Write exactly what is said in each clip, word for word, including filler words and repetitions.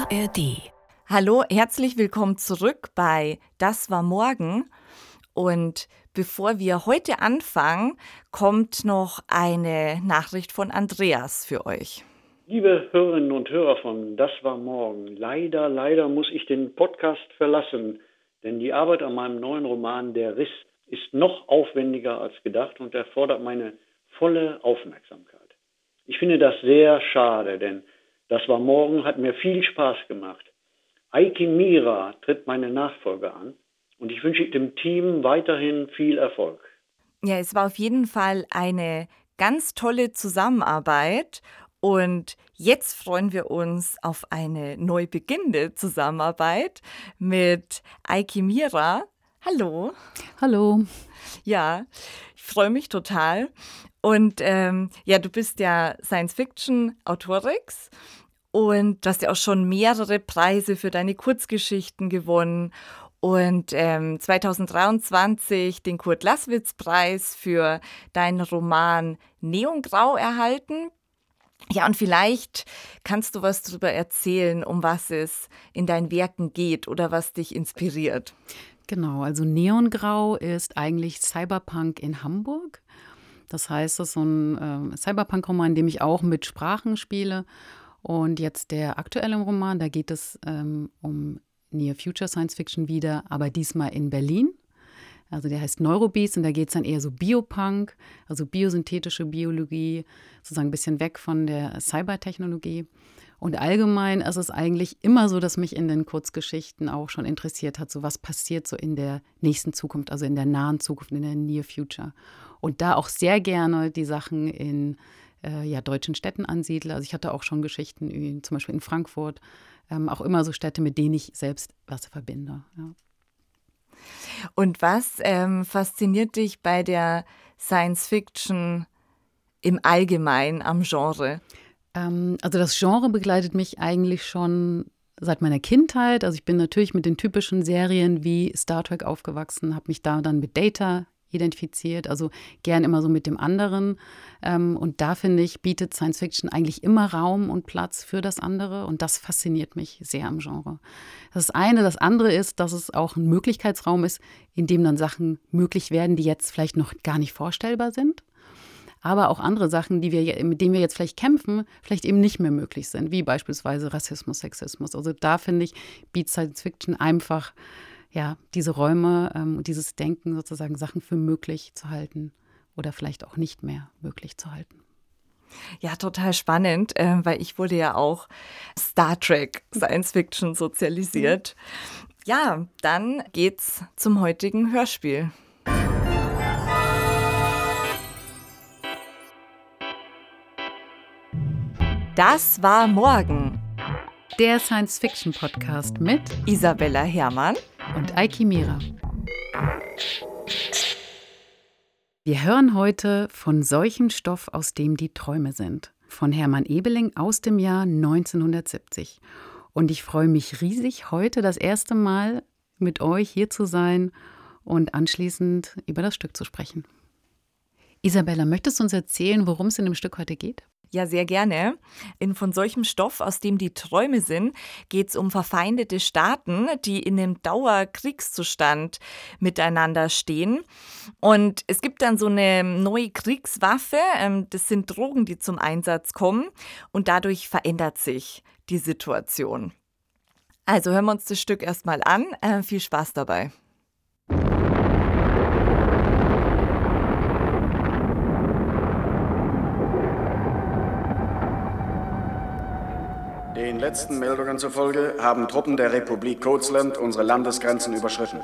A R D. Hallo, herzlich willkommen zurück bei Das war morgen. Und bevor wir heute anfangen, kommt noch eine Nachricht von Andreas für euch. Liebe Hörerinnen und Hörer von Das war morgen, leider, leider muss ich den Podcast verlassen, denn die Arbeit an meinem neuen Roman Der Riss ist noch aufwendiger als gedacht und erfordert meine volle Aufmerksamkeit. Ich finde das sehr schade, denn Das war morgen hat mir viel Spaß gemacht. Eike Mira tritt meine Nachfolge an und ich wünsche dem Team weiterhin viel Erfolg. Ja, es war auf jeden Fall eine ganz tolle Zusammenarbeit und jetzt freuen wir uns auf eine neu beginnende Zusammenarbeit mit Eike Mira. Hallo. Hallo. Ja, ich freue mich total. Und ähm, ja, du bist ja Science-Fiction-Autorix und du hast ja auch schon mehrere Preise für deine Kurzgeschichten gewonnen und ähm, zwanzig dreiundzwanzig den Kurt-Laßwitz-Preis für deinen Roman Neongrau erhalten. Ja, und vielleicht kannst du was darüber erzählen, um was es in deinen Werken geht oder was dich inspiriert. Genau, also Neongrau ist eigentlich Cyberpunk in Hamburg. Das heißt, das ist so ein äh, Cyberpunk-Roman, in dem ich auch mit Sprachen spiele. Und jetzt der aktuelle Roman, da geht es ähm, um Near-Future Science-Fiction wieder, aber diesmal in Berlin. Also der heißt Neurobeast und da geht es dann eher so Biopunk, also biosynthetische Biologie, sozusagen ein bisschen weg von der Cybertechnologie. Und allgemein ist es eigentlich immer so, dass mich in den Kurzgeschichten auch schon interessiert hat, so was passiert so in der nächsten Zukunft, also in der nahen Zukunft, in der Near Future. Und da auch sehr gerne die Sachen in äh, ja, deutschen Städten ansiedle. Also ich hatte auch schon Geschichten, in, zum Beispiel in Frankfurt, ähm, auch immer so Städte, mit denen ich selbst was verbinde. Ja. Und was ähm, fasziniert dich bei der Science-Fiction im Allgemeinen am Genre? Ähm, also das Genre begleitet mich eigentlich schon seit meiner Kindheit. Also ich bin natürlich mit den typischen Serien wie Star Trek aufgewachsen, habe mich da dann mit Data identifiziert, also gern immer so mit dem anderen. Ähm, und da, finde ich, bietet Science Fiction eigentlich immer Raum und Platz für das andere. Und das fasziniert mich sehr am Genre. Das eine. Das andere ist, dass es auch ein Möglichkeitsraum ist, in dem dann Sachen möglich werden, die jetzt vielleicht noch gar nicht vorstellbar sind. Aber auch andere Sachen, die wir, mit denen wir jetzt vielleicht kämpfen, vielleicht eben nicht mehr möglich sind, wie beispielsweise Rassismus, Sexismus. Also da, finde ich, bietet Science Fiction einfach ja, diese Räume und ähm, dieses Denken, sozusagen Sachen für möglich zu halten oder vielleicht auch nicht mehr möglich zu halten. Ja, total spannend, äh, weil ich wurde ja auch Star Trek Science Fiction sozialisiert. Ja, dann geht's zum heutigen Hörspiel. Das war morgen. Der Science-Fiction-Podcast mit Isabella Herrmann und Eike Mira. Wir hören heute von solchem Stoff, aus dem die Träume sind, von Hermann Ebeling aus dem Jahr neunzehnhundertsiebzig. Und ich freue mich riesig, heute das erste Mal mit euch hier zu sein und anschließend über das Stück zu sprechen. Isabella, möchtest du uns erzählen, worum es in dem Stück heute geht? Ja, sehr gerne. In Von solchem Stoff, aus dem die Träume sind, geht es um verfeindete Staaten, die in einem Dauerkriegszustand miteinander stehen. Und es gibt dann so eine neue Kriegswaffe, ähm, das sind Drogen, die zum Einsatz kommen. Und dadurch verändert sich die Situation. Also hören wir uns das Stück erstmal an. Äh, viel Spaß dabei. Den letzten Meldungen zufolge haben Truppen der Republik Coatsland unsere Landesgrenzen überschritten.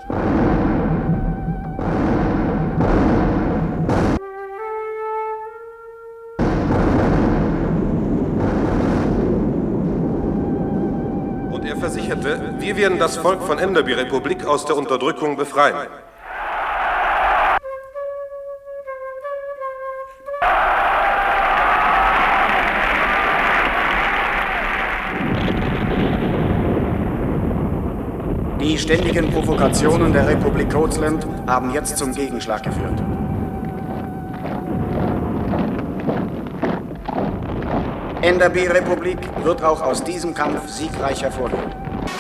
Und er versicherte, wir werden das Volk von Enderby-Republik aus der Unterdrückung befreien. Die ständigen Provokationen der Republik Coatsland haben jetzt zum Gegenschlag geführt. Enderby-Republik wird auch aus diesem Kampf siegreich hervorgehen.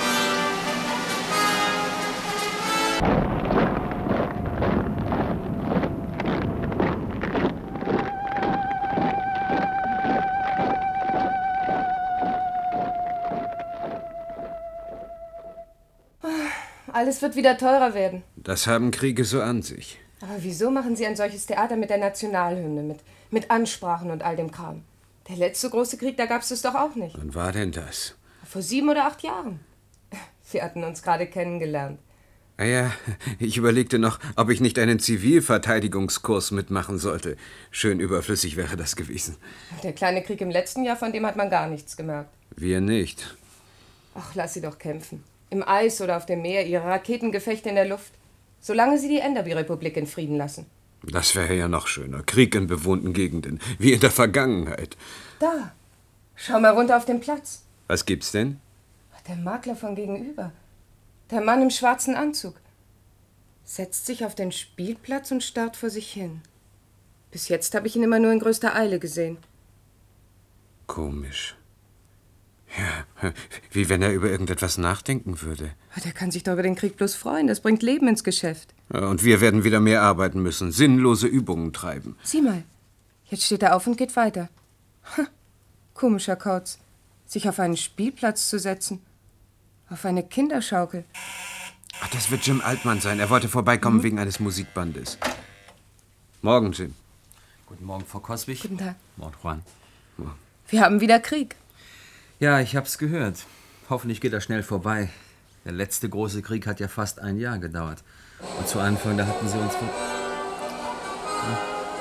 Alles wird wieder teurer werden. Das haben Kriege so an sich. Aber wieso machen Sie ein solches Theater mit der Nationalhymne, mit, mit Ansprachen und all dem Kram? Der letzte große Krieg, da gab's das doch auch nicht. Wann war denn das? Vor sieben oder acht Jahren. Wir hatten uns gerade kennengelernt. Ah ja, ich überlegte noch, ob ich nicht einen Zivilverteidigungskurs mitmachen sollte. Schön überflüssig wäre das gewesen. Der kleine Krieg im letzten Jahr, von dem hat man gar nichts gemerkt. Wir nicht. Ach, lass sie doch kämpfen. Im Eis oder auf dem Meer, ihre Raketengefechte in der Luft. Solange sie die Enderby-Republik in Frieden lassen. Das wäre ja noch schöner. Krieg in bewohnten Gegenden, wie in der Vergangenheit. Da, schau mal runter auf den Platz. Was gibt's denn? Der Makler von gegenüber. Der Mann im schwarzen Anzug. Setzt sich auf den Spielplatz und starrt vor sich hin. Bis jetzt habe ich ihn immer nur in größter Eile gesehen. Komisch. Ja, wie wenn er über irgendetwas nachdenken würde. Der kann sich doch über den Krieg bloß freuen. Das bringt Leben ins Geschäft. Und wir werden wieder mehr arbeiten müssen, sinnlose Übungen treiben. Sieh mal, jetzt steht er auf und geht weiter. Ha, komischer Kauz, sich auf einen Spielplatz zu setzen. Auf eine Kinderschaukel. Ach, das wird Jim Altmann sein. Er wollte vorbeikommen mhm. wegen eines Musikbandes. Morgen, Jim. Guten Morgen, Frau Coswig. Guten Tag. Morgen, Juan. Morgen. Wir haben wieder Krieg. Ja, ich hab's gehört. Hoffentlich geht er schnell vorbei. Der letzte große Krieg hat ja fast ein Jahr gedauert. Und zu Anfang, da hatten sie uns von... Ja.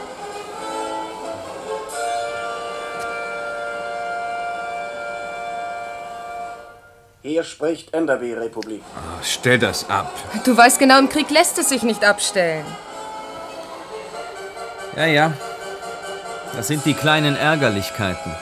Hier spricht Enderby-Republik. Oh, stell das ab. Du weißt genau, im Krieg lässt es sich nicht abstellen. Ja, ja. Das sind die kleinen Ärgerlichkeiten.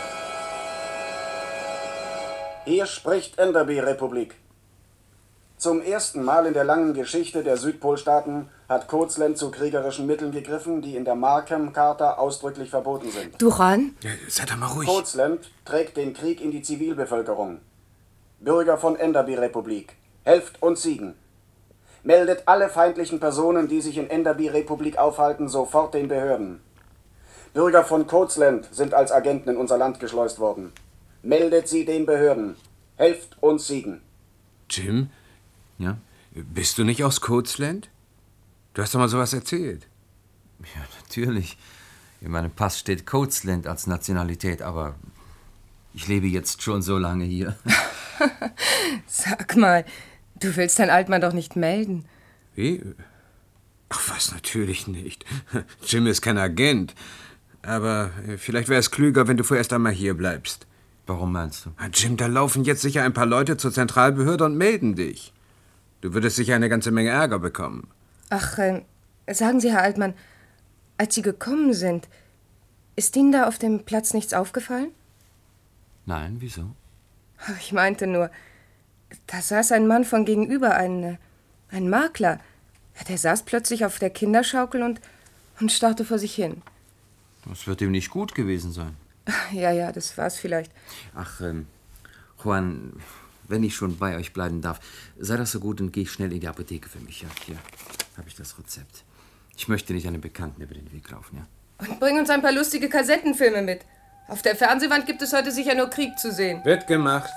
Hier spricht Enderby-Republik. Zum ersten Mal in der langen Geschichte der Südpolstaaten hat Coatsland zu kriegerischen Mitteln gegriffen, die in der Markham-Charta ausdrücklich verboten sind. Duran? Ja, sei doch mal ruhig. Coatsland trägt den Krieg in die Zivilbevölkerung. Bürger von Enderby-Republik, helft uns siegen. Meldet alle feindlichen Personen, die sich in Enderby-Republik aufhalten, sofort den Behörden. Bürger von Coatsland sind als Agenten in unser Land geschleust worden. Meldet sie den Behörden. Helft uns siegen. Jim? Ja? Bist du nicht aus Coatsland? Du hast doch mal sowas erzählt. Ja, natürlich. In meinem Pass steht Coatsland als Nationalität, aber ich lebe jetzt schon so lange hier. Sag mal, du willst dein Altmann doch nicht melden. Wie? Ach was, natürlich nicht. Jim ist kein Agent. Aber vielleicht wäre es klüger, wenn du vorerst einmal hier bleibst. Warum meinst du? Jim, da laufen jetzt sicher ein paar Leute zur Zentralbehörde und melden dich. Du würdest sicher eine ganze Menge Ärger bekommen. Ach, äh, sagen Sie, Herr Altmann, als Sie gekommen sind, ist Ihnen da auf dem Platz nichts aufgefallen? Nein, wieso? Ich meinte nur, da saß ein Mann von gegenüber, ein, ein Makler. Der saß plötzlich auf der Kinderschaukel und, und starrte vor sich hin. Das wird ihm nicht gut gewesen sein. Ja, ja, das war's vielleicht. Ach, ähm, Juan, wenn ich schon bei euch bleiben darf, sei das so gut und geh schnell in die Apotheke für mich. Ja, hier habe ich das Rezept. Ich möchte nicht einem Bekannten über den Weg laufen, ja? Und bring uns ein paar lustige Kassettenfilme mit. Auf der Fernsehwand gibt es heute sicher nur Krieg zu sehen. Wird gemacht.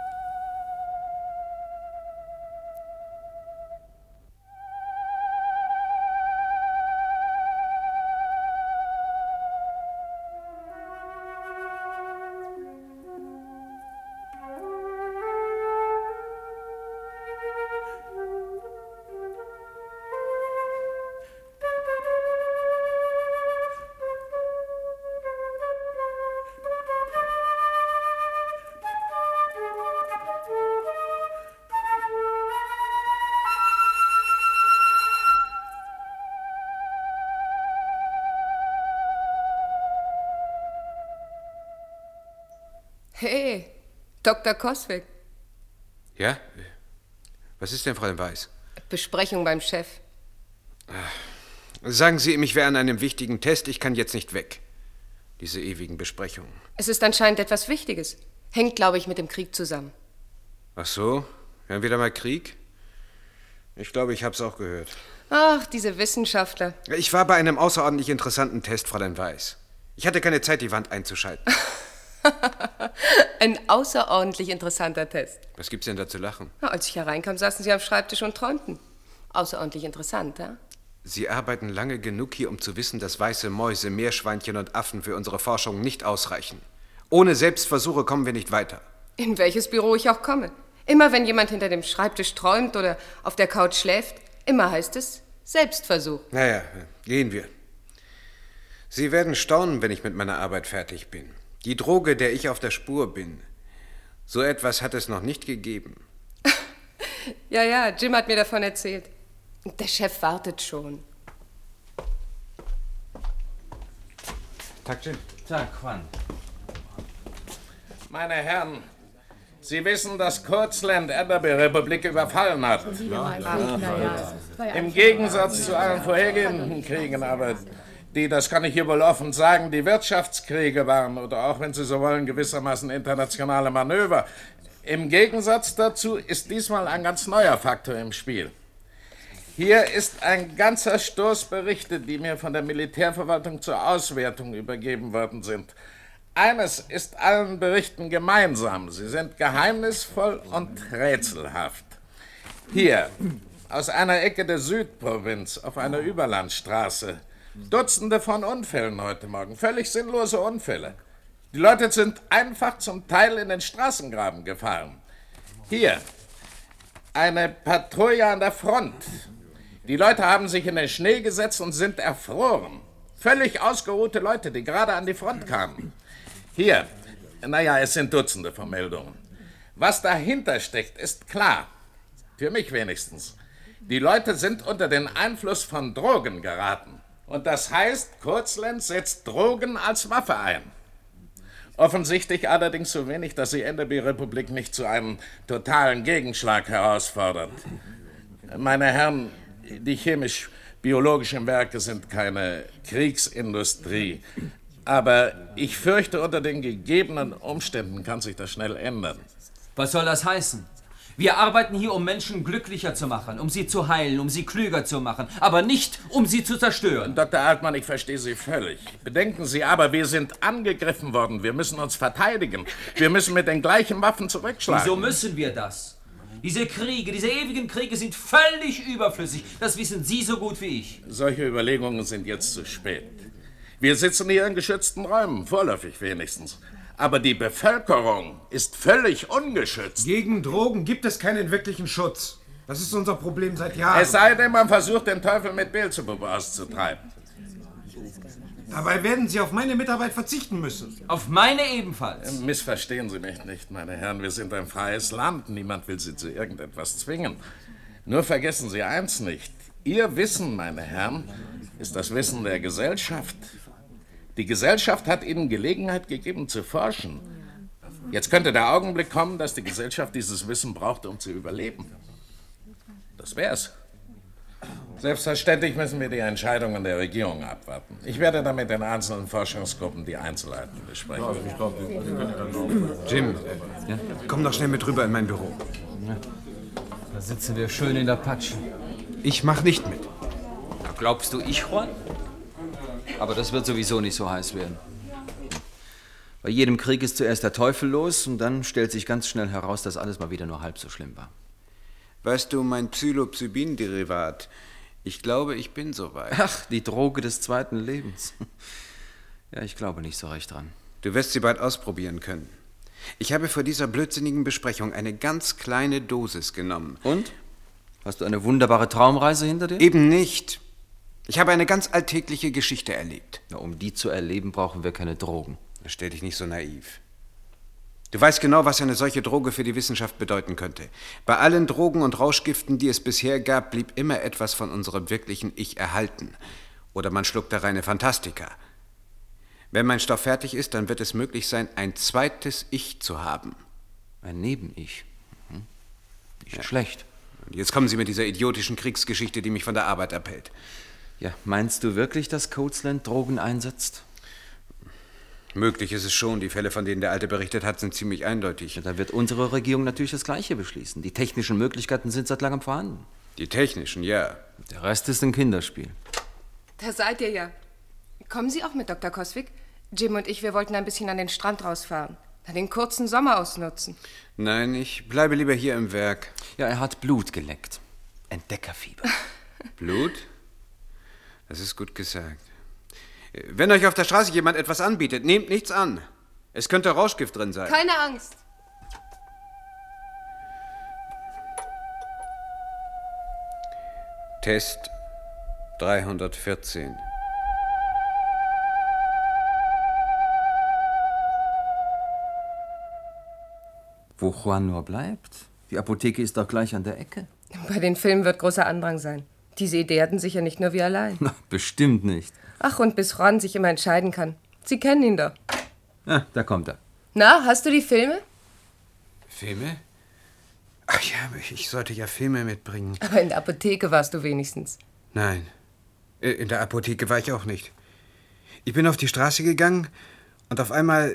Hey, Doktor Coswig. Ja? Was ist denn, Fräulein Weiß? Besprechung beim Chef. Sagen Sie ihm, ich wäre an einem wichtigen Test, ich kann jetzt nicht weg. diese ewigen Besprechungen. Es ist anscheinend etwas Wichtiges. Hängt, glaube ich, mit dem Krieg zusammen. Ach so? Wir haben wieder mal Krieg? Ich glaube, ich habe es auch gehört. Ach, diese Wissenschaftler. Ich war bei einem außerordentlich interessanten Test, Fräulein Weiß. Ich hatte keine Zeit, die Wand einzuschalten. Ein außerordentlich interessanter Test. Was gibt's denn da zu lachen? Na, als ich hereinkam, saßen Sie am Schreibtisch und träumten. Außerordentlich interessant, ja? Sie arbeiten lange genug hier, um zu wissen, dass weiße Mäuse, Meerschweinchen und Affen für unsere Forschung nicht ausreichen. Ohne Selbstversuche kommen wir nicht weiter. In welches Büro ich auch komme. Immer wenn jemand hinter dem Schreibtisch träumt oder auf der Couch schläft, immer heißt es Selbstversuch. Naja, gehen wir. Sie werden staunen, wenn ich mit meiner Arbeit fertig bin. Die Droge, der ich auf der Spur bin, so etwas hat es noch nicht gegeben. Ja, ja, Jim hat mir davon erzählt. Der Chef wartet schon. Tag, Jim. Tag, Juan. Meine Herren, Sie wissen, dass Kurzland Enderby Republik überfallen hat. Im Gegensatz zu allen vorhergehenden Kriegen, aber die, das kann ich hier wohl offen sagen, die Wirtschaftskriege waren, oder auch, wenn Sie so wollen, gewissermaßen internationale Manöver. Im Gegensatz dazu ist diesmal ein ganz neuer Faktor im Spiel. Hier ist ein ganzer Stoß Berichte, die mir von der Militärverwaltung zur Auswertung übergeben worden sind. Eines ist allen Berichten gemeinsam. Sie sind geheimnisvoll und rätselhaft. Hier, aus einer Ecke der Südprovinz, auf einer Überlandstraße, Dutzende von Unfällen heute Morgen. Völlig sinnlose Unfälle. Die Leute sind einfach zum Teil in den Straßengraben gefahren. Hier, eine Patrouille an der Front. Die Leute haben sich in den Schnee gesetzt und sind erfroren. Völlig ausgeruhte Leute, die gerade an die Front kamen. Hier, naja, es sind Dutzende von Meldungen. Was dahinter steckt, ist klar. Für mich wenigstens. Die Leute sind unter den Einfluss von Drogen geraten. Und das heißt, Kurzland setzt Drogen als Waffe ein. Offensichtlich allerdings so wenig, dass die Enderby Republik nicht zu einem totalen Gegenschlag herausfordert. Meine Herren, die chemisch-biologischen Werke sind keine Kriegsindustrie. Aber ich fürchte, unter den gegebenen Umständen kann sich das schnell ändern. Was soll das heißen? Wir arbeiten hier, um Menschen glücklicher zu machen, um sie zu heilen, um sie klüger zu machen, aber nicht, um sie zu zerstören. Doktor Altmann, ich verstehe Sie völlig. Bedenken Sie aber, wir sind angegriffen worden. Wir müssen uns verteidigen. Wir müssen mit den gleichen Waffen zurückschlagen. Wieso müssen wir das? Diese Kriege, diese ewigen Kriege sind völlig überflüssig. Das wissen Sie so gut wie ich. Solche Überlegungen sind jetzt zu spät. Wir sitzen hier in geschützten Räumen, vorläufig wenigstens. Aber die Bevölkerung ist völlig ungeschützt. Gegen Drogen gibt es keinen wirklichen Schutz. Das ist unser Problem seit Jahren. Es sei denn, man versucht, den Teufel mit Beelzebub auszutreiben. Dabei werden Sie auf meine Mitarbeit verzichten müssen. Auf meine ebenfalls. Missverstehen Sie mich nicht, meine Herren. Wir sind ein freies Land. Niemand will Sie zu irgendetwas zwingen. Nur vergessen Sie eins nicht. Ihr Wissen, meine Herren, ist das Wissen der Gesellschaft. Die Gesellschaft hat Ihnen Gelegenheit gegeben, zu forschen. Jetzt könnte der Augenblick kommen, dass die Gesellschaft dieses Wissen braucht, um zu überleben. Das wär's. Selbstverständlich müssen wir die Entscheidungen der Regierung abwarten. Ich werde dann mit den einzelnen Forschungsgruppen die Einzelheiten besprechen. Jim, ja? Komm doch schnell mit rüber in mein Büro. Ja. Da sitzen wir schön in der Patsche. Ich mach nicht mit. Glaubst du, ich, Juan? Aber das wird sowieso nicht so heiß werden. Bei jedem Krieg ist zuerst der Teufel los und dann stellt sich ganz schnell heraus, dass alles mal wieder nur halb so schlimm war. Weißt du, mein Psilocybin-Derivat, ich glaube, ich bin soweit. Ach, die Droge des zweiten Lebens. Ja, ich glaube nicht so recht dran. Du wirst sie bald ausprobieren können. Ich habe vor dieser blödsinnigen Besprechung eine ganz kleine Dosis genommen. Und? Hast du eine wunderbare Traumreise hinter dir? Eben nicht. Ich habe eine ganz alltägliche Geschichte erlebt. Ja, um die zu erleben, brauchen wir keine Drogen. Stell dich nicht so naiv. Du weißt genau, was eine solche Droge für die Wissenschaft bedeuten könnte. Bei allen Drogen und Rauschgiften, die es bisher gab, blieb immer etwas von unserem wirklichen Ich erhalten. Oder man schluckte reine Fantastika. Wenn mein Stoff fertig ist, dann wird es möglich sein, ein zweites Ich zu haben. Ein Neben-Ich. Mhm. Nicht ja. schlecht. Und jetzt kommen Sie mit dieser idiotischen Kriegsgeschichte, die mich von der Arbeit abhält. Ja, meinst du wirklich, dass Kurzland Drogen einsetzt? Möglich ist es schon. Die Fälle, von denen der Alte berichtet hat, sind ziemlich eindeutig. Ja, da wird unsere Regierung natürlich das Gleiche beschließen. Die technischen Möglichkeiten sind seit langem vorhanden. Die technischen, ja. Der Rest ist ein Kinderspiel. Da seid ihr ja. Kommen Sie auch mit, Doktor Coswig? Jim und ich, wir wollten ein bisschen an den Strand rausfahren. Dann den kurzen Sommer ausnutzen. Nein, ich bleibe lieber hier im Werk. Ja, er hat Blut geleckt. Entdeckerfieber. Blut? Das ist gut gesagt. Wenn euch auf der Straße jemand etwas anbietet, nehmt nichts an. Es könnte Rauschgift drin sein. Keine Angst. Test dreihundertvierzehn. Wo Juan nur bleibt? Die Apotheke ist doch gleich an der Ecke. Bei den Filmen wird großer Andrang sein. Diese Idee hatten sicher nicht nur wir allein. Na, bestimmt nicht. Ach, und bis Juan sich immer entscheiden kann. Sie kennen ihn doch. Ah, da kommt er. Na, hast du die Filme? Filme? Ach ja, ich sollte ja Filme mitbringen. Aber in der Apotheke warst du wenigstens. Nein, in der Apotheke war ich auch nicht. Ich bin auf die Straße gegangen und auf einmal...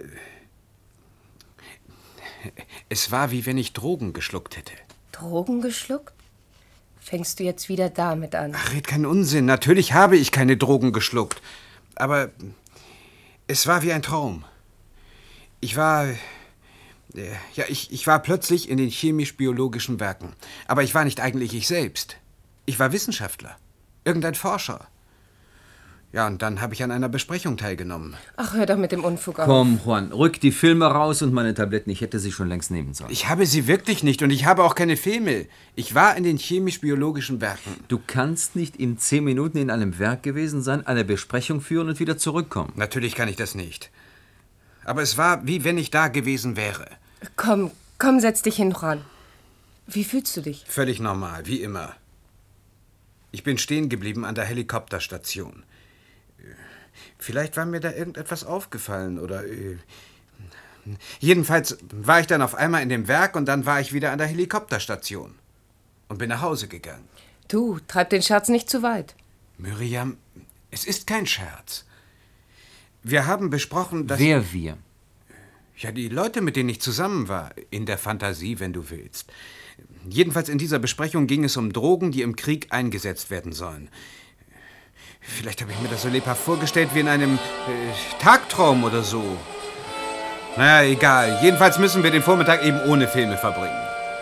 Es war, wie wenn ich Drogen geschluckt hätte. Drogen geschluckt? Fängst du jetzt wieder damit an? Ach, red keinen Unsinn. Natürlich habe ich keine Drogen geschluckt. Aber es war wie ein Traum. Ich war... Ja, ich, ich war plötzlich in den chemisch-biologischen Werken. Aber ich war nicht eigentlich ich selbst. Ich war Wissenschaftler. Irgendein Forscher. Ja, und dann habe ich an einer Besprechung teilgenommen. Ach, hör doch mit dem Unfug auf. Komm, Juan, rück die Filme raus und meine Tabletten. Ich hätte sie schon längst nehmen sollen. Ich habe sie wirklich nicht und ich habe auch keine Filme. Ich war in den chemisch-biologischen Werken. Du kannst nicht in zehn Minuten in einem Werk gewesen sein, eine Besprechung führen und wieder zurückkommen. Natürlich kann ich das nicht. Aber es war, wie wenn ich da gewesen wäre. Komm, komm, setz dich hin, Juan. Wie fühlst du dich? Völlig normal, wie immer. Ich bin stehen geblieben an der Helikopterstation. Vielleicht war mir da irgendetwas aufgefallen oder... Äh, jedenfalls war ich dann auf einmal in dem Werk und dann war ich wieder an der Helikopterstation und bin nach Hause gegangen. Du, treib den Scherz nicht zu weit. Miriam, es ist kein Scherz. Wir haben besprochen, dass... Wer wir? Ja, die Leute, mit denen ich zusammen war. In der Fantasie, wenn du willst. Jedenfalls in dieser Besprechung ging es um Drogen, die im Krieg eingesetzt werden sollen. Vielleicht habe ich mir das so lebhaft vorgestellt wie in einem äh, Tagtraum oder so. Naja, egal. Jedenfalls müssen wir den Vormittag eben ohne Filme verbringen.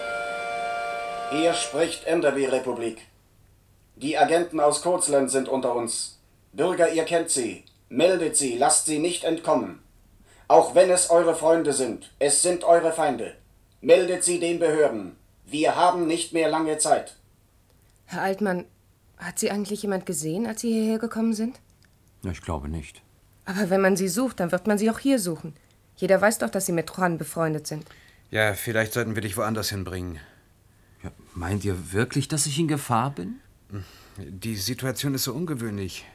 Hier spricht Enderby-Republik. Die Agenten aus Kurzland sind unter uns. Bürger, ihr kennt sie. Meldet sie, lasst sie nicht entkommen. Auch wenn es eure Freunde sind, es sind eure Feinde. Meldet sie den Behörden. Wir haben nicht mehr lange Zeit. Herr Altmann, hat Sie eigentlich jemand gesehen, als Sie hierher gekommen sind? Ja, ich glaube nicht. Aber wenn man Sie sucht, dann wird man Sie auch hier suchen. Jeder weiß doch, dass Sie mit Juan befreundet sind. Ja, vielleicht sollten wir dich woanders hinbringen. Ja, meint ihr wirklich, dass ich in Gefahr bin? Die Situation ist so ungewöhnlich.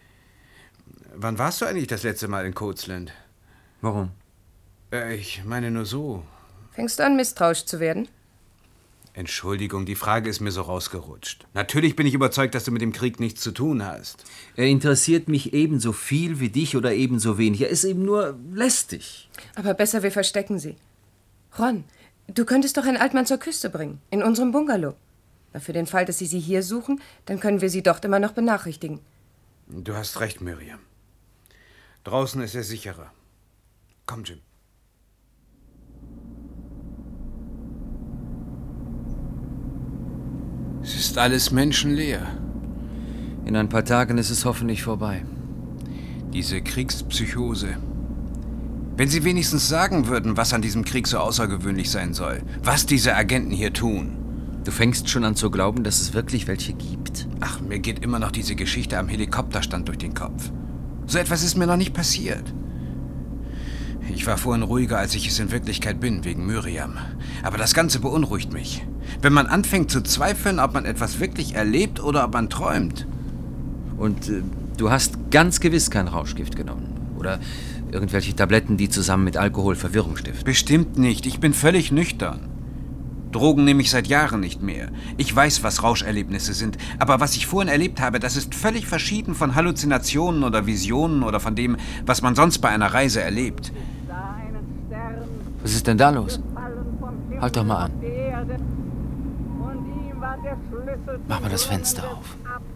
Wann warst du eigentlich das letzte Mal in Coatsland? Warum? Äh, ich meine nur so. Fängst du an, misstrauisch zu werden? Entschuldigung, die Frage ist mir so rausgerutscht. Natürlich bin ich überzeugt, dass du mit dem Krieg nichts zu tun hast. Er interessiert mich ebenso viel wie dich oder ebenso wenig. Er ist eben nur lästig. Aber besser, wir verstecken sie. Ron, du könntest doch Herrn Altmann zur Küste bringen, in unserem Bungalow. Na, für den Fall, dass Sie sie hier suchen, dann können wir sie dort immer noch benachrichtigen. Du hast recht, Miriam. Draußen ist er sicherer. Komm, Jim. Es ist alles menschenleer. In ein paar Tagen ist es hoffentlich vorbei. Diese Kriegspsychose. Wenn Sie wenigstens sagen würden, was an diesem Krieg so außergewöhnlich sein soll, was diese Agenten hier tun. Du fängst schon an zu glauben, dass es wirklich welche gibt. Ach, mir geht immer noch diese Geschichte am Helikopterstand durch den Kopf. So etwas ist mir noch nicht passiert. Ich war vorhin ruhiger, als ich es in Wirklichkeit bin, wegen Miriam. Aber das Ganze beunruhigt mich. Wenn man anfängt zu zweifeln, ob man etwas wirklich erlebt oder ob man träumt. Und äh, du hast ganz gewiss kein Rauschgift genommen. Oder irgendwelche Tabletten, die zusammen mit Alkohol Verwirrung stiften. Bestimmt nicht. Ich bin völlig nüchtern. Drogen nehme ich seit Jahren nicht mehr. Ich weiß, was Rauscherlebnisse sind. Aber was ich vorhin erlebt habe, das ist völlig verschieden von Halluzinationen oder Visionen oder von dem, was man sonst bei einer Reise erlebt. Was ist denn da los? Halt doch mal an. Mach mal das Fenster auf.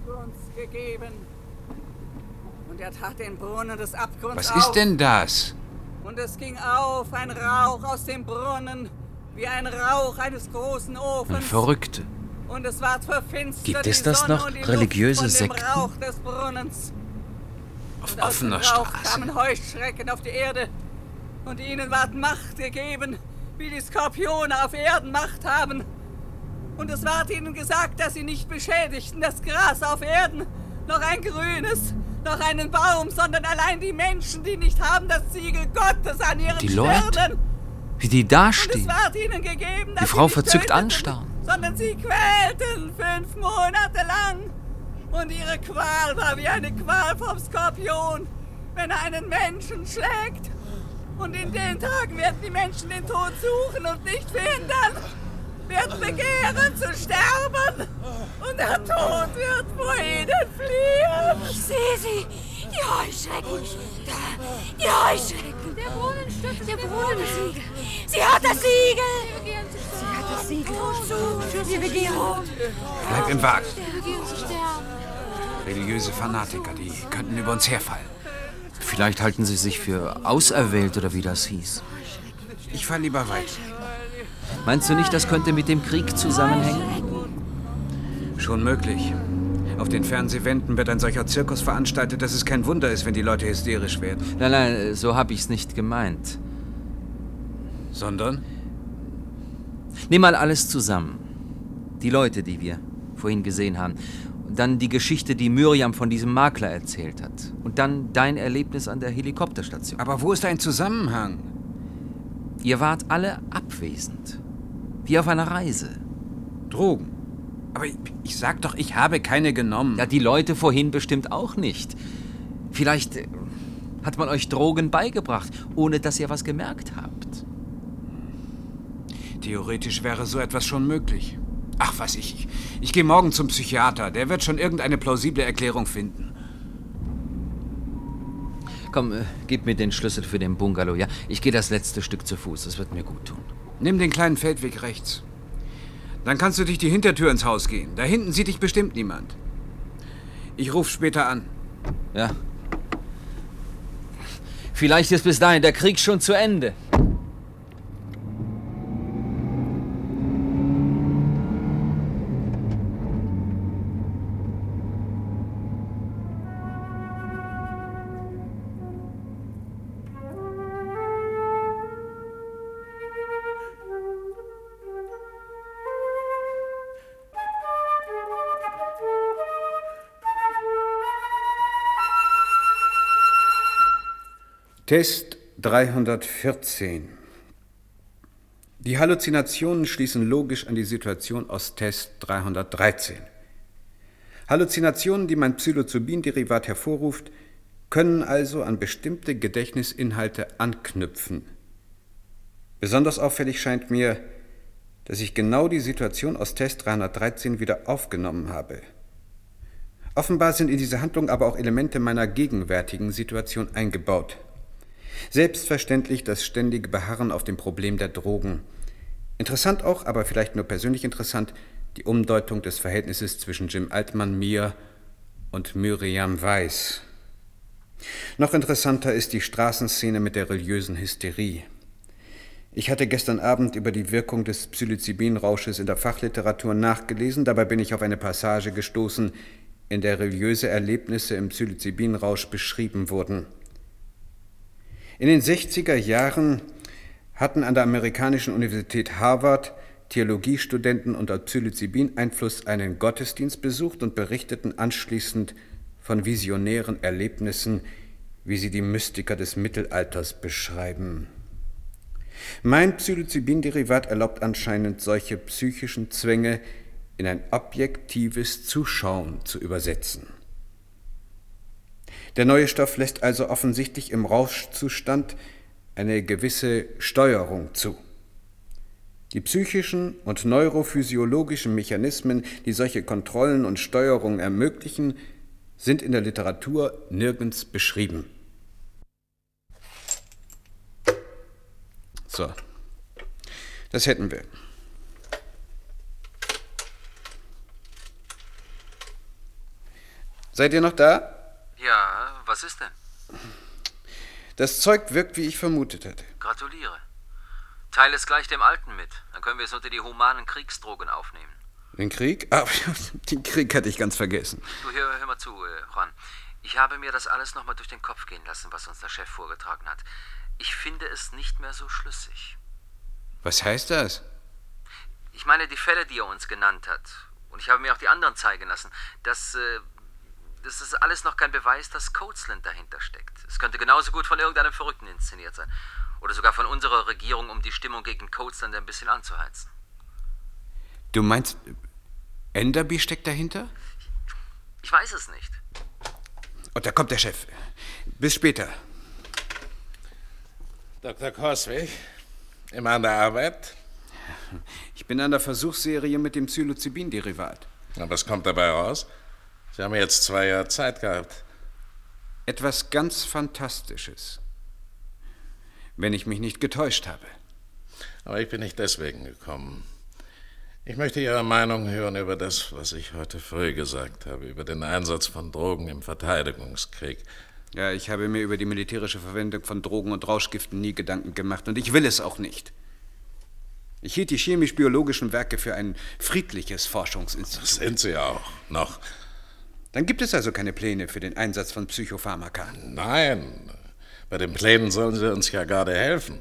Und er tat den Brunnen des Abgrunds Was auf. ist denn das? Und es ging auf, ein Rauch aus dem Brunnen, wie ein Rauch eines großen Ofens. Eine Verrückte. Und es ward verfinstert. Gibt es die das Sonne noch? und die Religiöse Luft von Sekten? dem Rauch des Brunnens. Auf Und aus offener dem Rauch Straße. kamen Heuschrecken auf die Erde. Und ihnen ward Macht gegeben, wie die Skorpione auf Erden Macht haben. Und es ward ihnen gesagt, dass sie nicht beschädigten das Gras auf Erden, noch ein grünes, noch einen Baum, sondern allein die Menschen, die nicht haben das Siegel Gottes an ihren Die Leute? Stirnen. Wie die Und dastehen. es ward ihnen gegeben, dass Die Frau sie nicht verzückt töteten, anstarren. sondern sie quälten fünf Monate lang. Und ihre Qual war wie eine Qual vom Skorpion, wenn er einen Menschen schlägt. Und in den Tagen werden die Menschen den Tod suchen und nicht finden, werden begehren zu sterben. Und der Tod wird vor ihnen fliehen. Ich sehe sie. Die Heuschrecken. Da, die Heuschrecken. Der Brunnen stürzt. Der Brunnensiegel. Sie hat das Siegel. Sie hat das Siegel. Wir begehen. Bleib im Wagen. Wir begehen zu sterben. Religiöse Fanatiker, die könnten über uns herfallen. Vielleicht halten sie sich für auserwählt oder wie das hieß. Ich fahr lieber weiter. Meinst du nicht, das könnte mit dem Krieg zusammenhängen? Schon möglich. Auf den Fernsehwänden wird ein solcher Zirkus veranstaltet, dass es kein Wunder ist, wenn die Leute hysterisch werden. Nein, nein, so habe ich es nicht gemeint. Sondern? Nimm mal alles zusammen. Die Leute, die wir vorhin gesehen haben. Und dann die Geschichte, die Miriam von diesem Makler erzählt hat. Und dann dein Erlebnis an der Helikopterstation. Aber wo ist ein Zusammenhang? Ihr wart alle abwesend. Wie auf einer Reise. Drogen. Aber ich, ich sag doch, ich habe keine genommen. Ja, die Leute vorhin bestimmt auch nicht. Vielleicht äh, hat man euch Drogen beigebracht, ohne dass ihr was gemerkt habt. Theoretisch wäre so etwas schon möglich. Ach, was ich. Ich, ich gehe morgen zum Psychiater. Der wird schon irgendeine plausible Erklärung finden. Komm, äh, gib mir den Schlüssel für den Bungalow, ja? Ich gehe das letzte Stück zu Fuß. Das wird mir gut tun. Nimm den kleinen Feldweg rechts. Dann kannst du durch die Hintertür ins Haus gehen. Da hinten sieht dich bestimmt niemand. Ich rufe später an. Ja. Vielleicht ist bis dahin der Krieg schon zu Ende. Test dreihundertvierzehn. Die Halluzinationen schließen logisch an die Situation aus Test dreihundertdreizehn. Halluzinationen, die mein Psilocybin-Derivat hervorruft, können also an bestimmte Gedächtnisinhalte anknüpfen. Besonders auffällig scheint mir, dass ich genau die Situation aus Test dreihundertdreizehn wieder aufgenommen habe. Offenbar sind in diese Handlung aber auch Elemente meiner gegenwärtigen Situation eingebaut. Selbstverständlich das ständige Beharren auf dem Problem der Drogen. Interessant auch, aber vielleicht nur persönlich interessant, die Umdeutung des Verhältnisses zwischen Jim Altman, mir und Miriam Weiss. Noch interessanter ist die Straßenszene mit der religiösen Hysterie. Ich hatte gestern Abend über die Wirkung des Psilocybin-Rausches in der Fachliteratur nachgelesen. Dabei bin ich auf eine Passage gestoßen, in der religiöse Erlebnisse im Psilocybin-Rausch beschrieben wurden. In den sechziger Jahren hatten an der amerikanischen Universität Harvard Theologiestudenten unter Psilocybin-Einfluss einen Gottesdienst besucht und berichteten anschließend von visionären Erlebnissen, wie sie die Mystiker des Mittelalters beschreiben. Mein Psilocybin-Derivat erlaubt anscheinend solche psychischen Zwänge in ein objektives Zuschauen zu übersetzen. Der neue Stoff lässt also offensichtlich im Rauschzustand eine gewisse Steuerung zu. Die psychischen und neurophysiologischen Mechanismen, die solche Kontrollen und Steuerungen ermöglichen, sind in der Literatur nirgends beschrieben. So, das hätten wir. Seid ihr noch da? Ja, was ist denn? Das Zeug wirkt, wie ich vermutet hatte. Gratuliere. Teile es gleich dem Alten mit. Dann können wir es unter die humanen Kriegsdrogen aufnehmen. Den Krieg? Ah, den Krieg hatte ich ganz vergessen. Du, hör, hör mal zu, äh, Juan. Ich habe mir das alles nochmal durch den Kopf gehen lassen, was uns der Chef vorgetragen hat. Ich finde es nicht mehr so schlüssig. Was heißt das? Ich meine, die Fälle, die er uns genannt hat, und ich habe mir auch die anderen zeigen lassen, dass... Äh, Das ist alles noch kein Beweis, dass Coatsland dahinter steckt. Es könnte genauso gut von irgendeinem Verrückten inszeniert sein. Oder sogar von unserer Regierung, um die Stimmung gegen Coatsland ein bisschen anzuheizen. Du meinst, Enderby steckt dahinter? Ich weiß es nicht. Und da kommt der Chef. Bis später. Doktor Coswig, immer an der Arbeit? Ich bin an der Versuchsserie mit dem Psilocybin-Derivat. Und was kommt dabei raus? Sie haben jetzt zwei Jahre Zeit gehabt. Etwas ganz Fantastisches. Wenn ich mich nicht getäuscht habe. Aber ich bin nicht deswegen gekommen. Ich möchte Ihre Meinung hören über das, was ich heute früh gesagt habe, über den Einsatz von Drogen im Verteidigungskrieg. Ja, ich habe mir über die militärische Verwendung von Drogen und Rauschgiften nie Gedanken gemacht und ich will es auch nicht. Ich hielt die chemisch-biologischen Werke für ein friedliches Forschungsinstitut. Das sind sie auch, noch. Dann gibt es also keine Pläne für den Einsatz von Psychopharmaka? Nein, bei den Plänen sollen Sie uns ja gerade helfen.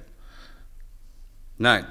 Nein.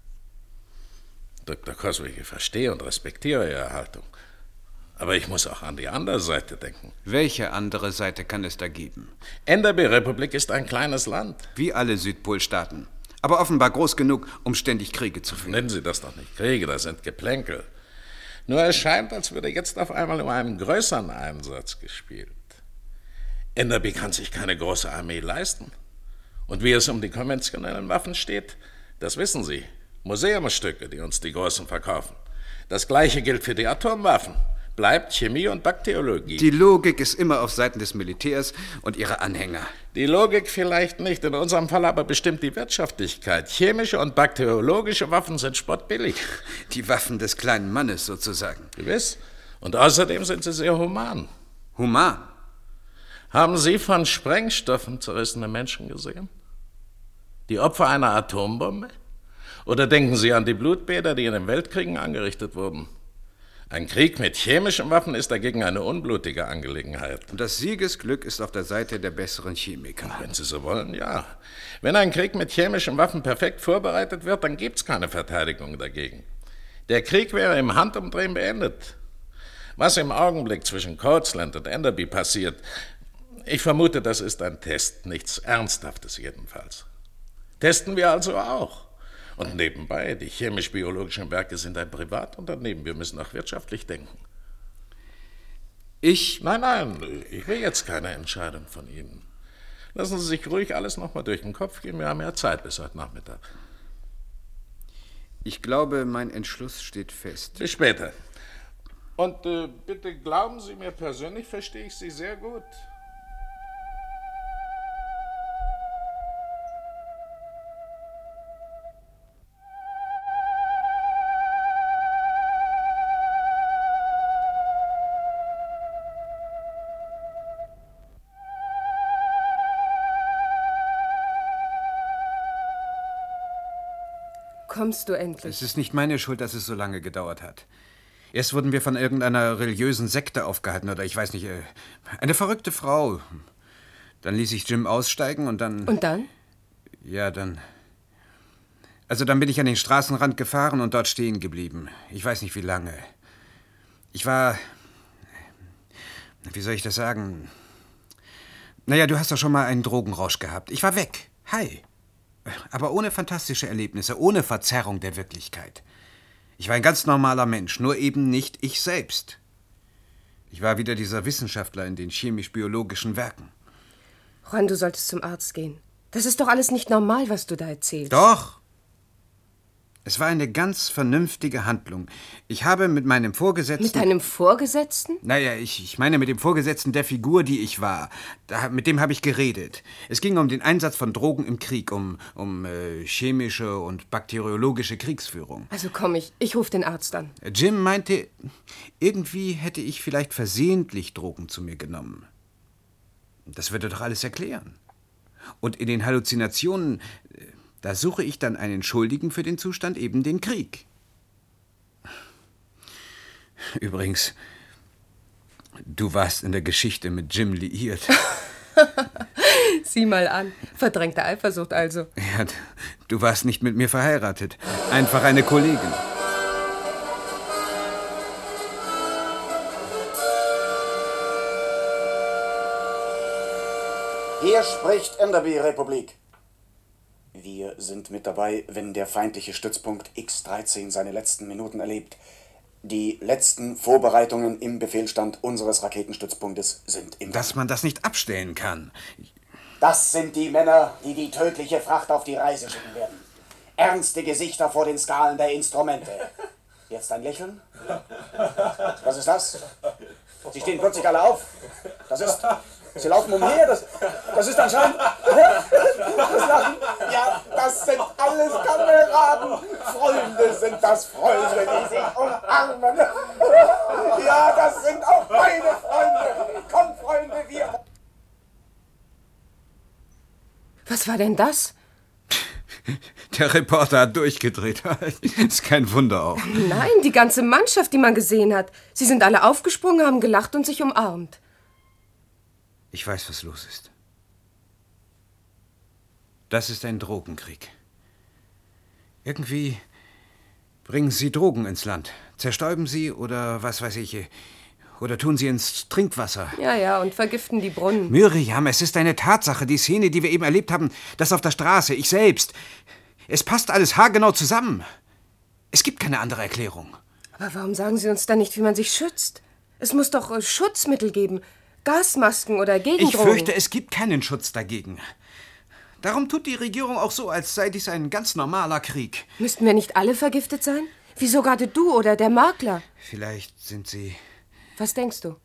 Doktor Coswig, ich verstehe und respektiere Ihre Haltung. Aber ich muss auch an die andere Seite denken. Welche andere Seite kann es da geben? Enderby-Republik ist ein kleines Land. Wie alle Südpolstaaten. Aber offenbar groß genug, um ständig Kriege zu führen. Nennen Sie das doch nicht Kriege, das sind Geplänkel. Nur es scheint, als würde jetzt auf einmal um einen größeren Einsatz gespielt. Enderby kann sich keine große Armee leisten. Und wie es um die konventionellen Waffen steht, das wissen Sie. Museumsstücke, die uns die Großen verkaufen. Das Gleiche gilt für die Atomwaffen. Bleibt Chemie und Bakteriologie. Die Logik ist immer auf Seiten des Militärs und ihrer Anhänger. Die Logik vielleicht nicht, in unserem Fall aber bestimmt die Wirtschaftlichkeit. Chemische und bakteriologische Waffen sind spottbillig. Die Waffen des kleinen Mannes sozusagen. Gewiss. Und außerdem sind sie sehr human. Human? Haben Sie von Sprengstoffen zerrissene Menschen gesehen? Die Opfer einer Atombombe? Oder denken Sie an die Blutbäder, die in den Weltkriegen angerichtet wurden? Ein Krieg mit chemischen Waffen ist dagegen eine unblutige Angelegenheit. Und das Siegesglück ist auf der Seite der besseren Chemiker. Wenn Sie so wollen, ja. Wenn ein Krieg mit chemischen Waffen perfekt vorbereitet wird, dann gibt's keine Verteidigung dagegen. Der Krieg wäre im Handumdrehen beendet. Was im Augenblick zwischen Coatsland und Enderby passiert, ich vermute, das ist ein Test, nichts Ernsthaftes jedenfalls. Testen wir also auch. Und nebenbei, die chemisch-biologischen Werke sind ein Privatunternehmen. Wir müssen auch wirtschaftlich denken. Ich? Nein, nein, ich will jetzt keine Entscheidung von Ihnen. Lassen Sie sich ruhig alles nochmal durch den Kopf gehen. Wir haben ja Zeit bis heute Nachmittag. Ich glaube, mein Entschluss steht fest. Bis später. Und äh, bitte glauben Sie mir, persönlich verstehe ich Sie sehr gut. Kommst du endlich? Es ist nicht meine Schuld, dass es so lange gedauert hat. Erst wurden wir von irgendeiner religiösen Sekte aufgehalten oder ich weiß nicht, eine verrückte Frau. Dann ließ ich Jim aussteigen und dann... Und dann? Ja, dann... Also dann bin ich an den Straßenrand gefahren und dort stehen geblieben. Ich weiß nicht, wie lange. Ich war... Wie soll ich das sagen? Naja, du hast doch schon mal einen Drogenrausch gehabt. Ich war weg. Hi. Aber ohne fantastische Erlebnisse, ohne Verzerrung der Wirklichkeit. Ich war ein ganz normaler Mensch, nur eben nicht ich selbst. Ich war wieder dieser Wissenschaftler in den chemisch-biologischen Werken. Juan, du solltest zum Arzt gehen. Das ist doch alles nicht normal, was du da erzählst. Doch. Es war eine ganz vernünftige Handlung. Ich habe mit meinem Vorgesetzten... Mit deinem Vorgesetzten? Naja, ich, ich meine mit dem Vorgesetzten der Figur, die ich war. Da, mit dem habe ich geredet. Es ging um den Einsatz von Drogen im Krieg, um, um äh, chemische und bakteriologische Kriegsführung. Also komm, ich, ich rufe den Arzt an. Jim meinte, irgendwie hätte ich vielleicht versehentlich Drogen zu mir genommen. Das würde doch alles erklären. Und in den Halluzinationen... Da suche ich dann einen Schuldigen für den Zustand, eben den Krieg. Übrigens, du warst in der Geschichte mit Jim liiert. Sieh mal an. Verdrängte Eifersucht also. Ja, du warst nicht mit mir verheiratet. Einfach eine Kollegin. Hier spricht Enderby-Republik. Wir sind mit dabei, wenn der feindliche Stützpunkt X dreizehn seine letzten Minuten erlebt. Die letzten Vorbereitungen im Befehlsstand unseres Raketenstützpunktes sind im... Dass man das nicht abstellen kann. Das sind die Männer, die die tödliche Fracht auf die Reise schicken werden. Ernste Gesichter vor den Skalen der Instrumente. Jetzt ein Lächeln. Was ist das? Sie stehen plötzlich alle auf. Das ist... Sie laufen umher, das, das ist anscheinend... Das Lachen, ja, das sind alles Kameraden. Freunde sind das, Freunde, die sich umarmen. Ja, das sind auch meine Freunde. Komm, Freunde, wir... Was war denn das? Der Reporter hat durchgedreht. Ist kein Wunder auch. Nein, die ganze Mannschaft, die man gesehen hat. Sie sind alle aufgesprungen, haben gelacht und sich umarmt. Ich weiß, was los ist. Das ist ein Drogenkrieg. Irgendwie bringen sie Drogen ins Land. Zerstäuben sie oder was weiß ich. Oder tun sie ins Trinkwasser. Ja, ja, und vergiften die Brunnen. Miriam, es ist eine Tatsache. Die Szene, die wir eben erlebt haben, das auf der Straße, ich selbst. Es passt alles haargenau zusammen. Es gibt keine andere Erklärung. Aber warum sagen Sie uns dann nicht, wie man sich schützt? Es muss doch äh, Schutzmittel geben. Gasmasken oder Gegendrogen. Ich fürchte, es gibt keinen Schutz dagegen. Darum tut die Regierung auch so, als sei dies ein ganz normaler Krieg. Müssten wir nicht alle vergiftet sein? Wieso gerade du oder der Makler? Vielleicht sind sie... Was denkst du?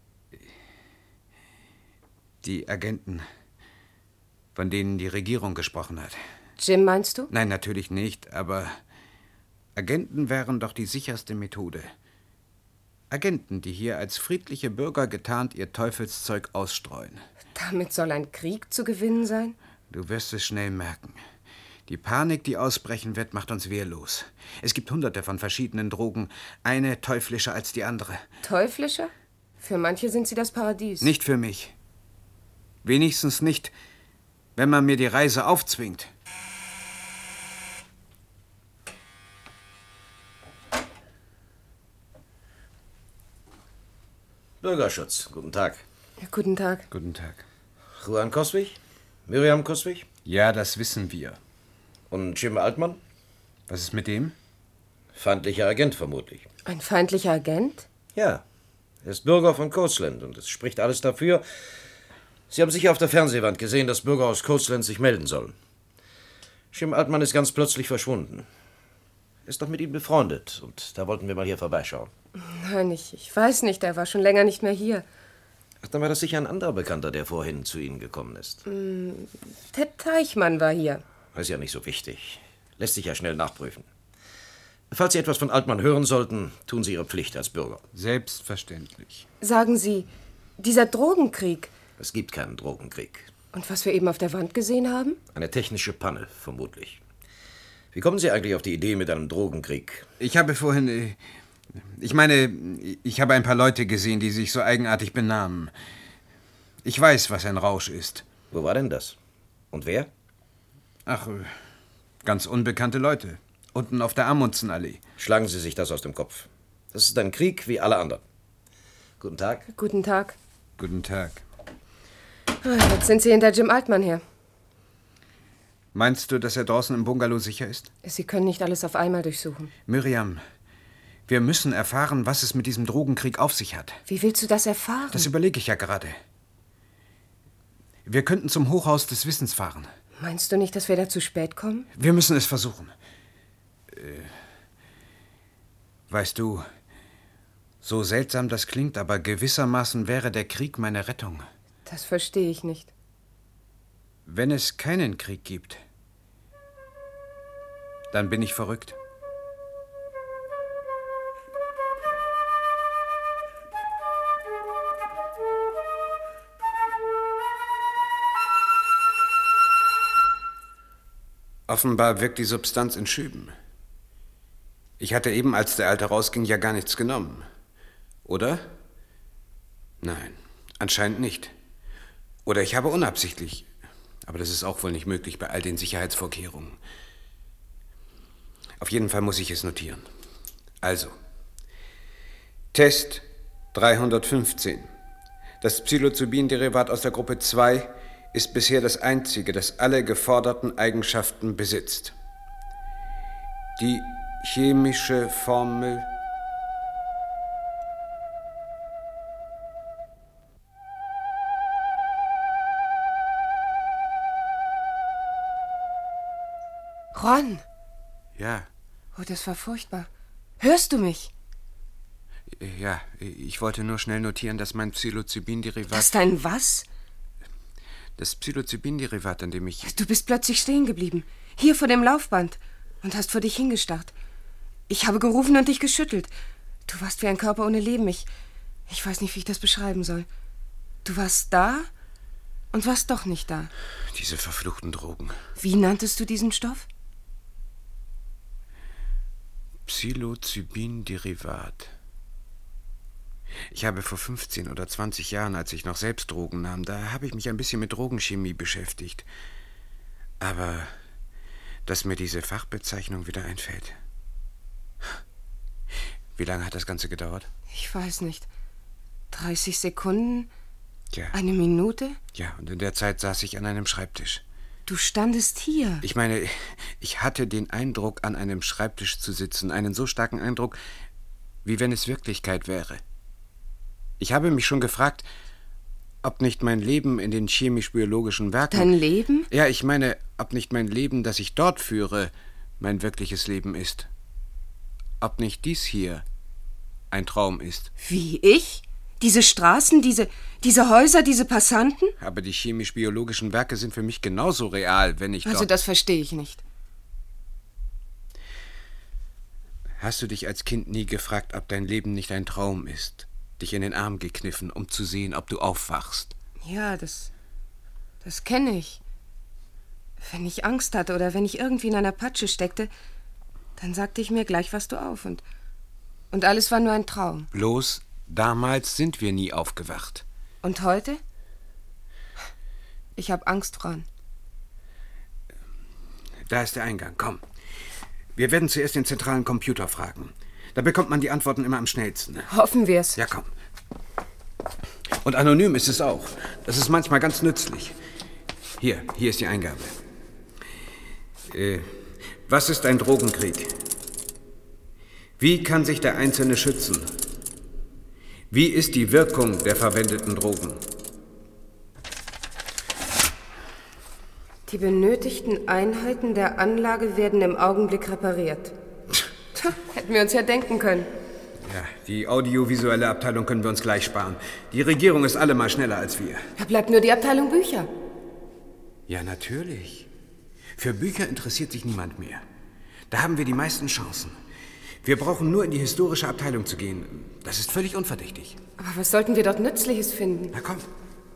Die Agenten, von denen die Regierung gesprochen hat. Jim, meinst du? Nein, natürlich nicht, aber Agenten wären doch die sicherste Methode. Agenten, die hier als friedliche Bürger getarnt ihr Teufelszeug ausstreuen. Damit soll ein Krieg zu gewinnen sein? Du wirst es schnell merken. Die Panik, die ausbrechen wird, macht uns wehrlos. Es gibt hunderte von verschiedenen Drogen, eine teuflischer als die andere. Teuflischer? Für manche sind sie das Paradies. Nicht für mich. Wenigstens nicht, wenn man mir die Reise aufzwingt. Bürgerschutz, guten Tag. Ja, guten Tag. Guten Tag. Juan Coswig? Miriam Coswig? Ja, das wissen wir. Und Jim Altmann? Was ist mit dem? Feindlicher Agent vermutlich. Ein feindlicher Agent? Ja, er ist Bürger von Coastland und es spricht alles dafür. Sie haben sicher auf der Fernsehwand gesehen, dass Bürger aus Coastland sich melden sollen. Jim Altmann ist ganz plötzlich verschwunden. Er ist doch mit ihm befreundet und da wollten wir mal hier vorbeischauen. Nein, ich, ich weiß nicht, er war schon länger nicht mehr hier. Ach, dann war das sicher ein anderer Bekannter, der vorhin zu Ihnen gekommen ist. Mm, Ted Teichmann war hier. Ist ja nicht so wichtig. Lässt sich ja schnell nachprüfen. Falls Sie etwas von Altmann hören sollten, tun Sie Ihre Pflicht als Bürger. Selbstverständlich. Sagen Sie, dieser Drogenkrieg... Es gibt keinen Drogenkrieg. Und was wir eben auf der Wand gesehen haben? Eine technische Panne, vermutlich. Wie kommen Sie eigentlich auf die Idee mit einem Drogenkrieg? Ich habe vorhin... Äh, ich meine, ich habe ein paar Leute gesehen, die sich so eigenartig benahmen. Ich weiß, was ein Rausch ist. Wo war denn das? Und wer? Ach, ganz unbekannte Leute. Unten auf der Amundsenallee. Schlagen Sie sich das aus dem Kopf. Das ist ein Krieg wie alle anderen. Guten Tag. Guten Tag. Guten Tag. Jetzt sind Sie hinter Jim Altmann her. Meinst du, dass er draußen im Bungalow sicher ist? Sie können nicht alles auf einmal durchsuchen. Miriam, wir müssen erfahren, was es mit diesem Drogenkrieg auf sich hat. Wie willst du das erfahren? Das überlege ich ja gerade. Wir könnten zum Hochhaus des Wissens fahren. Meinst du nicht, dass wir da zu spät kommen? Wir müssen es versuchen. Äh, Weißt du, so seltsam das klingt, aber gewissermaßen wäre der Krieg meine Rettung. Das verstehe ich nicht. Wenn es keinen Krieg gibt, dann bin ich verrückt. Offenbar wirkt die Substanz in Schüben. Ich hatte eben, als der Alte rausging, ja gar nichts genommen. Oder? Nein, anscheinend nicht. Oder ich habe unabsichtlich. Aber das ist auch wohl nicht möglich bei all den Sicherheitsvorkehrungen. Auf jeden Fall muss ich es notieren. Also, Test dreihundertfünfzehn. Das Psilocybin-Derivat aus der Gruppe zwei ist bisher das einzige, das alle geforderten Eigenschaften besitzt. Die chemische Formel Ron! Ja. Oh, das war furchtbar. Hörst du mich? Ja, ich wollte nur schnell notieren, dass mein Psilocybin-Derivat... Das ist dein was? Das Psilocybin-Derivat, an dem ich... Du bist plötzlich stehen geblieben. Hier vor dem Laufband. Und hast vor dich hingestarrt. Ich habe gerufen und dich geschüttelt. Du warst wie ein Körper ohne Leben. Ich, ich weiß nicht, wie ich das beschreiben soll. Du warst da und warst doch nicht da. Diese verfluchten Drogen. Wie nanntest du diesen Stoff? Psilocybin-Derivat. Ich habe vor fünfzehn oder zwanzig Jahren, als ich noch selbst Drogen nahm, da habe ich mich ein bisschen mit Drogenchemie beschäftigt. Aber dass mir diese Fachbezeichnung wieder einfällt. Wie lange hat das Ganze gedauert? Ich weiß nicht. dreißig Sekunden? Ja. Eine Minute? Ja, und in der Zeit saß ich an einem Schreibtisch. Du standest hier. Ich meine, ich hatte den Eindruck, an einem Schreibtisch zu sitzen. Einen so starken Eindruck, wie wenn es Wirklichkeit wäre. Ich habe mich schon gefragt, ob nicht mein Leben in den chemisch-biologischen Werken... Dein Leben? Ja, ich meine, ob nicht mein Leben, das ich dort führe, mein wirkliches Leben ist. Ob nicht dies hier ein Traum ist. Wie, ich? Diese Straßen, diese, diese Häuser, diese Passanten? Aber die chemisch-biologischen Werke sind für mich genauso real, wenn ich Also dort... das verstehe ich nicht. Hast du dich als Kind nie gefragt, ob dein Leben nicht ein Traum ist? Dich in den Arm gekniffen, um zu sehen, ob du aufwachst? Ja, das... das kenne ich. Wenn ich Angst hatte oder wenn ich irgendwie in einer Patsche steckte, dann sagte ich mir, gleich wachst du auf und... und alles war nur ein Traum. Bloß, damals sind wir nie aufgewacht. Und heute? Ich habe Angst, Ron. Da ist der Eingang, komm. Wir werden zuerst den zentralen Computer fragen. Da bekommt man die Antworten immer am schnellsten. Hoffen wir's. Ja, komm. Und anonym ist es auch. Das ist manchmal ganz nützlich. Hier, hier ist die Eingabe. Äh, was ist ein Drogenkrieg? Wie kann sich der Einzelne schützen? Wie ist die Wirkung der verwendeten Drogen? Die benötigten Einheiten der Anlage werden im Augenblick repariert. Tja, hätten wir uns ja denken können. Ja, die audiovisuelle Abteilung können wir uns gleich sparen. Die Regierung ist allemal schneller als wir. Da bleibt nur die Abteilung Bücher. Ja, natürlich. Für Bücher interessiert sich niemand mehr. Da haben wir die meisten Chancen. Wir brauchen nur in die historische Abteilung zu gehen. Das ist völlig unverdächtig. Aber was sollten wir dort Nützliches finden? Na komm.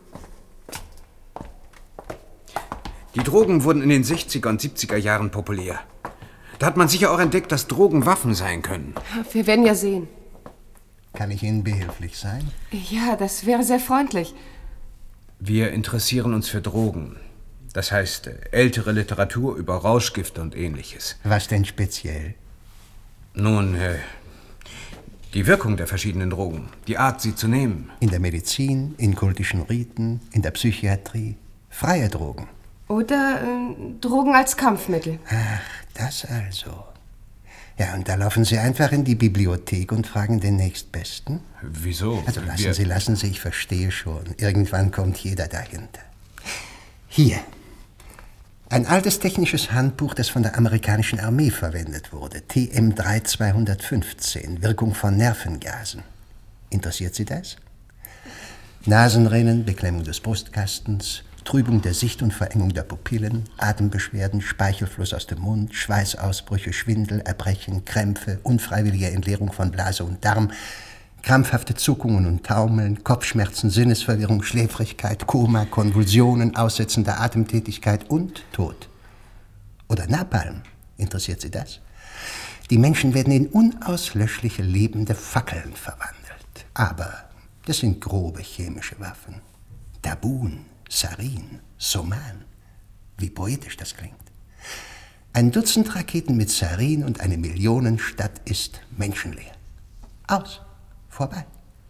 Die Drogen wurden in den sechziger und siebziger Jahren populär. Da hat man sicher auch entdeckt, dass Drogen Waffen sein können. Wir werden ja sehen. Kann ich Ihnen behilflich sein? Ja, das wäre sehr freundlich. Wir interessieren uns für Drogen. Das heißt, ältere Literatur über Rauschgifte und Ähnliches. Was denn speziell? Nun, äh, die Wirkung der verschiedenen Drogen, die Art, sie zu nehmen. In der Medizin, in kultischen Riten, in der Psychiatrie. Freie Drogen. Oder äh, Drogen als Kampfmittel. Ach, das also. Ja, und da laufen Sie einfach in die Bibliothek und fragen den Nächstbesten. Wieso? Also lassen Wir... Sie, lassen Sie, ich verstehe schon. Irgendwann kommt jeder dahinter. Hier. Ein altes technisches Handbuch, das von der amerikanischen Armee verwendet wurde. T M drei zweihundertfünfzehn, Wirkung von Nervengasen. Interessiert Sie das? Nasenrennen, Beklemmung des Brustkastens, Trübung der Sicht und Verengung der Pupillen, Atembeschwerden, Speichelfluss aus dem Mund, Schweißausbrüche, Schwindel, Erbrechen, Krämpfe, unfreiwillige Entleerung von Blase und Darm, krampfhafte Zuckungen und Taumeln, Kopfschmerzen, Sinnesverwirrung, Schläfrigkeit, Koma, Konvulsionen, Aussetzen der Atemtätigkeit und Tod. Oder Napalm. Interessiert Sie das? Die Menschen werden in unauslöschliche lebende Fackeln verwandelt. Aber das sind grobe chemische Waffen. Tabun, Sarin, Soman. Wie poetisch das klingt. Ein Dutzend Raketen mit Sarin und eine Millionenstadt ist menschenleer. Aus. Vorbei.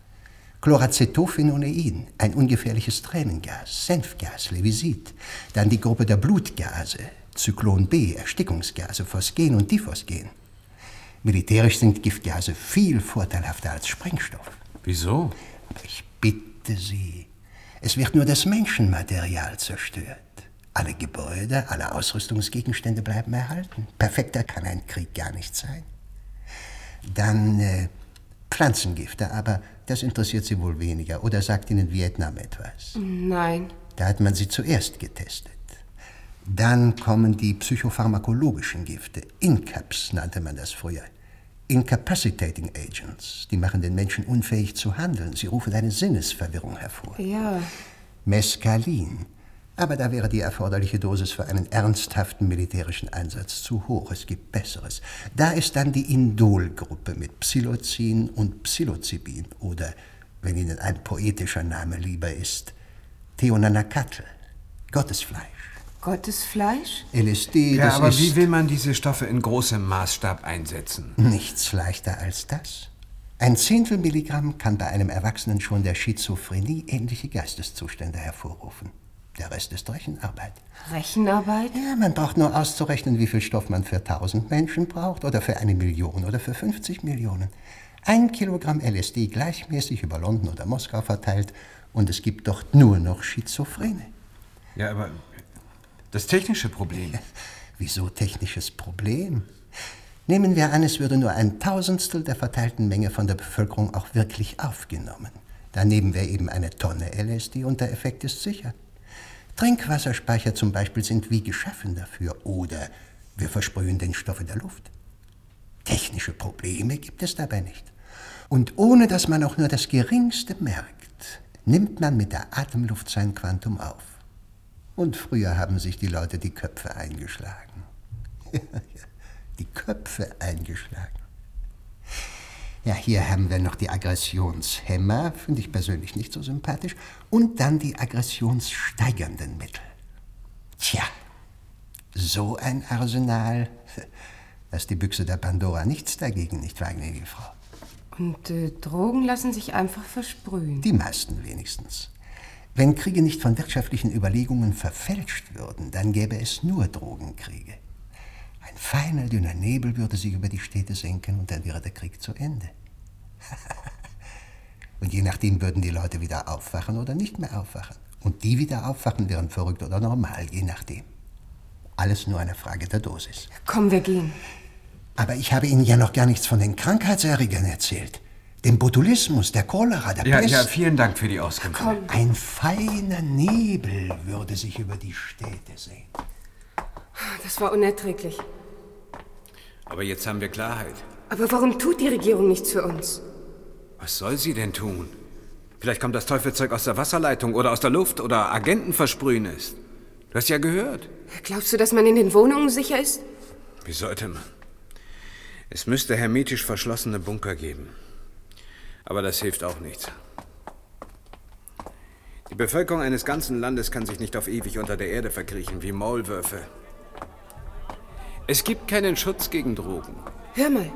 Chloracetophenonein, ein ungefährliches Tränengas, Senfgas, Levisit. Dann die Gruppe der Blutgase, Zyklon B, Erstickungsgase, Phosgen und Diphosgen. Militärisch sind Giftgase viel vorteilhafter als Sprengstoff. Wieso? Ich bitte Sie. Es wird nur das Menschenmaterial zerstört. Alle Gebäude, alle Ausrüstungsgegenstände bleiben erhalten. Perfekter kann ein Krieg gar nicht sein. Dann äh, Pflanzengifte, aber das interessiert Sie wohl weniger. Oder sagt Ihnen Vietnam etwas? Nein. Da hat man sie zuerst getestet. Dann kommen die psychopharmakologischen Gifte. Incaps nannte man das früher. Incapacitating Agents. Die machen den Menschen unfähig zu handeln. Sie rufen eine Sinnesverwirrung hervor. Ja. Mescalin. Aber da wäre die erforderliche Dosis für einen ernsthaften militärischen Einsatz zu hoch. Es gibt Besseres. Da ist dann die Indol-Gruppe mit Psilocin und Psilocybin. Oder, wenn Ihnen ein poetischer Name lieber ist, Theonanacatl, Gottesfleisch. Gottesfleisch? L S D, ja, das aber ist... wie will man diese Stoffe in großem Maßstab einsetzen? Nichts leichter als das. Ein Zehntel Milligramm kann bei einem Erwachsenen schon der Schizophrenie ähnliche Geisteszustände hervorrufen. Der Rest ist Rechenarbeit. Rechenarbeit? Ja, man braucht nur auszurechnen, wie viel Stoff man für tausend Menschen braucht oder für eine Million oder für fünfzig Millionen. Ein Kilogramm L S D gleichmäßig über London oder Moskau verteilt und es gibt dort nur noch Schizophrene. Ja, aber das technische Problem. Wieso technisches Problem? Nehmen wir an, es würde nur ein Tausendstel der verteilten Menge von der Bevölkerung auch wirklich aufgenommen. Dann nehmen wir eben eine Tonne L S D und der Effekt ist sicher. Trinkwasserspeicher zum Beispiel sind wie geschaffen dafür. Oder wir versprühen den Stoff in der Luft. Technische Probleme gibt es dabei nicht. Und ohne dass man auch nur das Geringste merkt, nimmt man mit der Atemluft sein Quantum auf. Und früher haben sich die Leute die Köpfe eingeschlagen. Die Köpfe eingeschlagen. Ja, hier haben wir noch die Aggressionshemmer, finde ich persönlich nicht so sympathisch. Und dann die aggressionssteigernden Mittel. Tja, so ein Arsenal, da ist die Büchse der Pandora nichts dagegen, nicht wahr, gnädige Frau? Und äh, Drogen lassen sich einfach versprühen. Die meisten wenigstens. Wenn Kriege nicht von wirtschaftlichen Überlegungen verfälscht würden, dann gäbe es nur Drogenkriege. Ein feiner, dünner Nebel würde sich über die Städte senken und dann wäre der Krieg zu Ende. Und je nachdem würden die Leute wieder aufwachen oder nicht mehr aufwachen. Und die wieder aufwachen wären verrückt oder normal, je nachdem. Alles nur eine Frage der Dosis. Komm, wir gehen. Aber ich habe Ihnen ja noch gar nichts von den Krankheitserregern erzählt. Dem Botulismus, der Cholera, der Ja, Pest. ja, vielen Dank für die Auskunft. Komm. Ein feiner Nebel würde sich über die Städte senken. Das war unerträglich. Aber jetzt haben wir Klarheit. Aber warum tut die Regierung nichts für uns? Was soll sie denn tun? Vielleicht kommt das Teufelzeug aus der Wasserleitung oder aus der Luft oder Agenten versprühen es. Du hast ja gehört. Glaubst du, dass man in den Wohnungen sicher ist? Wie sollte man? Es müsste hermetisch verschlossene Bunker geben. Aber das hilft auch nichts. Die Bevölkerung eines ganzen Landes kann sich nicht auf ewig unter der Erde verkriechen, wie Maulwürfe. Es gibt keinen Schutz gegen Drogen. Hör mal.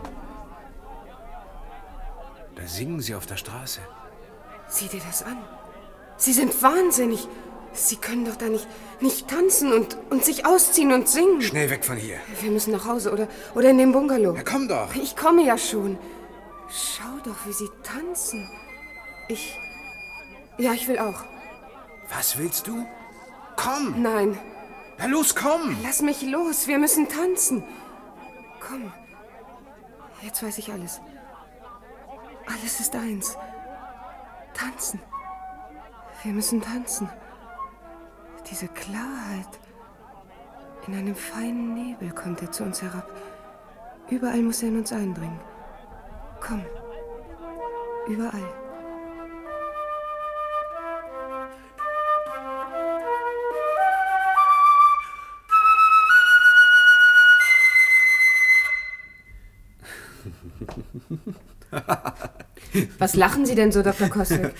Da singen sie auf der Straße. Sieh dir das an. Sie sind wahnsinnig. Sie können doch da nicht, nicht tanzen und, und sich ausziehen und singen. Schnell weg von hier. Wir müssen nach Hause oder, oder in den Bungalow. Ja, komm doch. Ich komme ja schon. Schau doch, wie sie tanzen. Ich... Ja, ich will auch. Was willst du? Komm! Nein. Na los, komm! Lass mich los, wir müssen tanzen. Komm, jetzt weiß ich alles. Alles ist eins. Tanzen. Wir müssen tanzen. Diese Klarheit. In einem feinen Nebel kommt er zu uns herab. Überall muss er in uns eindringen. Komm. Überall. Was lachen Sie denn so, Doktor Coswick?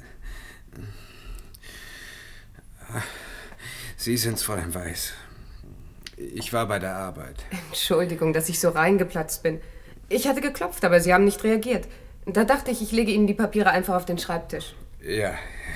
Sie sind's, Fräulein Weiß. Ich war bei der Arbeit. Entschuldigung, dass ich so reingeplatzt bin. Ich hatte geklopft, aber Sie haben nicht reagiert. Da dachte ich, ich lege Ihnen die Papiere einfach auf den Schreibtisch. Ja.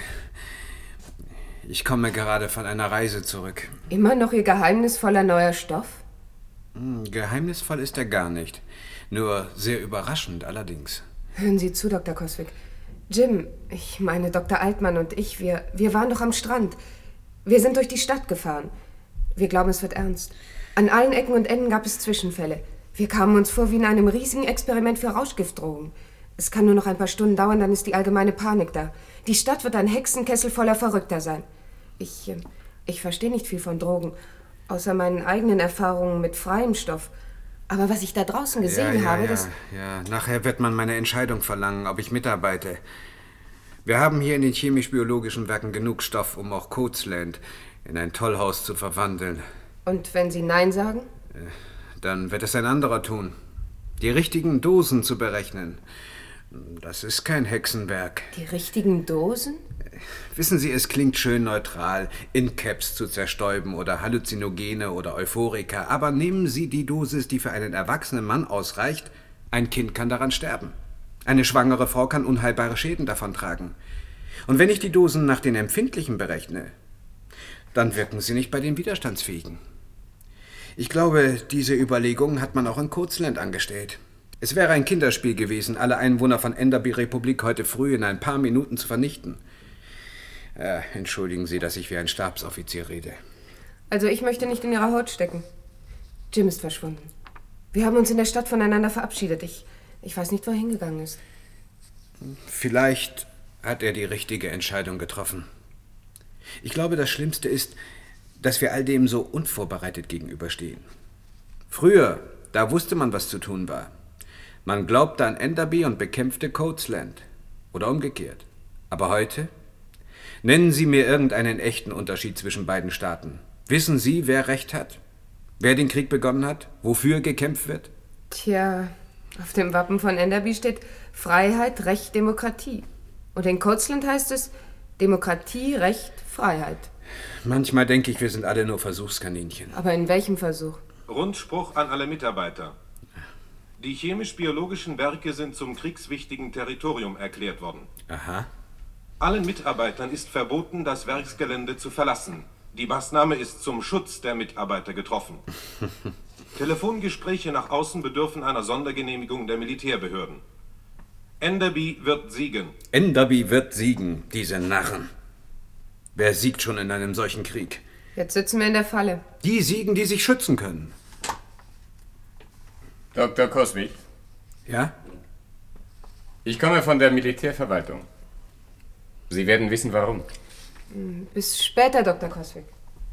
Ich komme gerade von einer Reise zurück. Immer noch Ihr geheimnisvoller neuer Stoff? Hm, geheimnisvoll ist er gar nicht. Nur sehr überraschend allerdings. Hören Sie zu, Doktor Coswick. Jim, ich meine Doktor Altmann und ich, wir, wir waren doch am Strand. Wir sind durch die Stadt gefahren. Wir glauben, es wird ernst. An allen Ecken und Enden gab es Zwischenfälle. Wir kamen uns vor wie in einem riesigen Experiment für Rauschgiftdrogen. Es kann nur noch ein paar Stunden dauern, dann ist die allgemeine Panik da. Die Stadt wird ein Hexenkessel voller Verrückter sein. Ich, äh, ich verstehe nicht viel von Drogen, außer meinen eigenen Erfahrungen mit freiem Stoff. Aber was ich da draußen gesehen ja, ja, habe, ja, das... Ja, nachher wird man meine Entscheidung verlangen, ob ich mitarbeite. Wir haben hier in den chemisch-biologischen Werken genug Stoff, um auch Coatsland in ein Tollhaus zu verwandeln. Und wenn Sie Nein sagen? Dann wird es ein anderer tun. Die richtigen Dosen zu berechnen. Das ist kein Hexenwerk. Die richtigen Dosen? Wissen Sie, es klingt schön neutral, In-Caps zu zerstäuben oder Halluzinogene oder Euphorika. Aber nehmen Sie die Dosis, die für einen erwachsenen Mann ausreicht. Ein Kind kann daran sterben. Eine schwangere Frau kann unheilbare Schäden davontragen. Und wenn ich die Dosen nach den Empfindlichen berechne, dann wirken sie nicht bei den Widerstandsfähigen. Ich glaube, diese Überlegungen hat man auch in Coatsland angestellt. Es wäre ein Kinderspiel gewesen, alle Einwohner von Enderby-Republik heute früh in ein paar Minuten zu vernichten. Äh, entschuldigen Sie, dass ich wie ein Stabsoffizier rede. Also ich möchte nicht in Ihrer Haut stecken. Jim ist verschwunden. Wir haben uns in der Stadt voneinander verabschiedet. Ich, ich weiß nicht, wo er hingegangen ist. Vielleicht hat er die richtige Entscheidung getroffen. Ich glaube, das Schlimmste ist, dass wir all dem so unvorbereitet gegenüberstehen. Früher, da wusste man, was zu tun war. Man glaubte an Enderby und bekämpfte Coatsland. Oder umgekehrt. Aber heute? Nennen Sie mir irgendeinen echten Unterschied zwischen beiden Staaten. Wissen Sie, wer Recht hat? Wer den Krieg begonnen hat? Wofür gekämpft wird? Tja, auf dem Wappen von Enderby steht Freiheit, Recht, Demokratie. Und in Coatsland heißt es Demokratie, Recht, Freiheit. Manchmal denke ich, wir sind alle nur Versuchskaninchen. Aber in welchem Versuch? Rundspruch an alle Mitarbeiter. Die chemisch-biologischen Werke sind zum kriegswichtigen Territorium erklärt worden. Aha. Allen Mitarbeitern ist verboten, das Werksgelände zu verlassen. Die Maßnahme ist zum Schutz der Mitarbeiter getroffen. Telefongespräche nach außen bedürfen einer Sondergenehmigung der Militärbehörden. Enderby wird siegen. Enderby wird siegen, diese Narren. Wer siegt schon in einem solchen Krieg? Jetzt sitzen wir in der Falle. Die siegen, die sich schützen können. Doktor Coswick? Ja? Ich komme von der Militärverwaltung. Sie werden wissen, warum. Bis später, Doktor Coswick.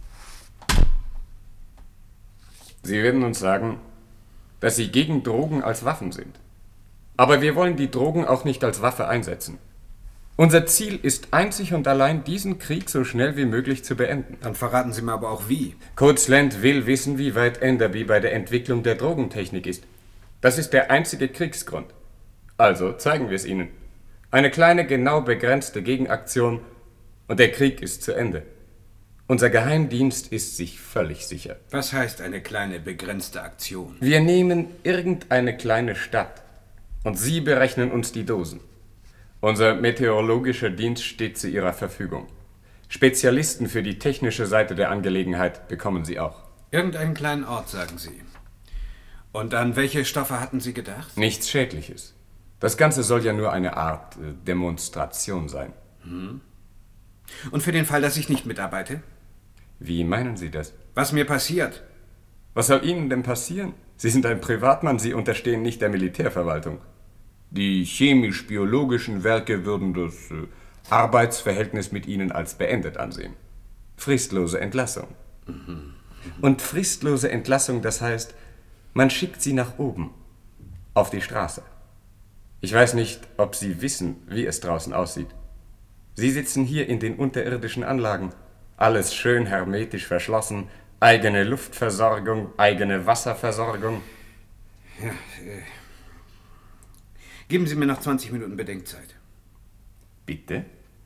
Sie werden uns sagen, dass Sie gegen Drogen als Waffen sind. Aber wir wollen die Drogen auch nicht als Waffe einsetzen. Unser Ziel ist einzig und allein, diesen Krieg so schnell wie möglich zu beenden. Dann verraten Sie mir aber auch wie. Coatsland will wissen, wie weit Enderby bei der Entwicklung der Drogentechnik ist. Das ist der einzige Kriegsgrund. Also zeigen wir es Ihnen. Eine kleine, genau begrenzte Gegenaktion und der Krieg ist zu Ende. Unser Geheimdienst ist sich völlig sicher. Was heißt eine kleine, begrenzte Aktion? Wir nehmen irgendeine kleine Stadt und Sie berechnen uns die Dosen. Unser meteorologischer Dienst steht zu Ihrer Verfügung. Spezialisten für die technische Seite der Angelegenheit bekommen Sie auch. Irgendeinen kleinen Ort, sagen Sie. Und an welche Stoffe hatten Sie gedacht? Nichts Schädliches. Das Ganze soll ja nur eine Art äh, Demonstration sein. Hm. Und für den Fall, dass ich nicht mitarbeite? Wie meinen Sie das? Was mir passiert. Was soll Ihnen denn passieren? Sie sind ein Privatmann, Sie unterstehen nicht der Militärverwaltung. Die chemisch-biologischen Werke würden das äh, Arbeitsverhältnis mit Ihnen als beendet ansehen. Fristlose Entlassung. Mhm. Und fristlose Entlassung, das heißt, man schickt Sie nach oben, auf die Straße. Ich weiß nicht, ob Sie wissen, wie es draußen aussieht. Sie sitzen hier in den unterirdischen Anlagen. Alles schön hermetisch verschlossen. Eigene Luftversorgung, eigene Wasserversorgung. Ja, äh, geben Sie mir noch zwanzig Minuten Bedenkzeit. Bitte?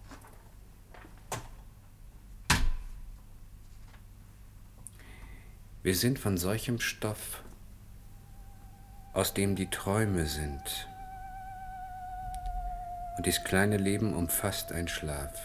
Wir sind von solchem Stoff, aus dem die Träume sind. Und dies kleine Leben umfasst ein Schlaf.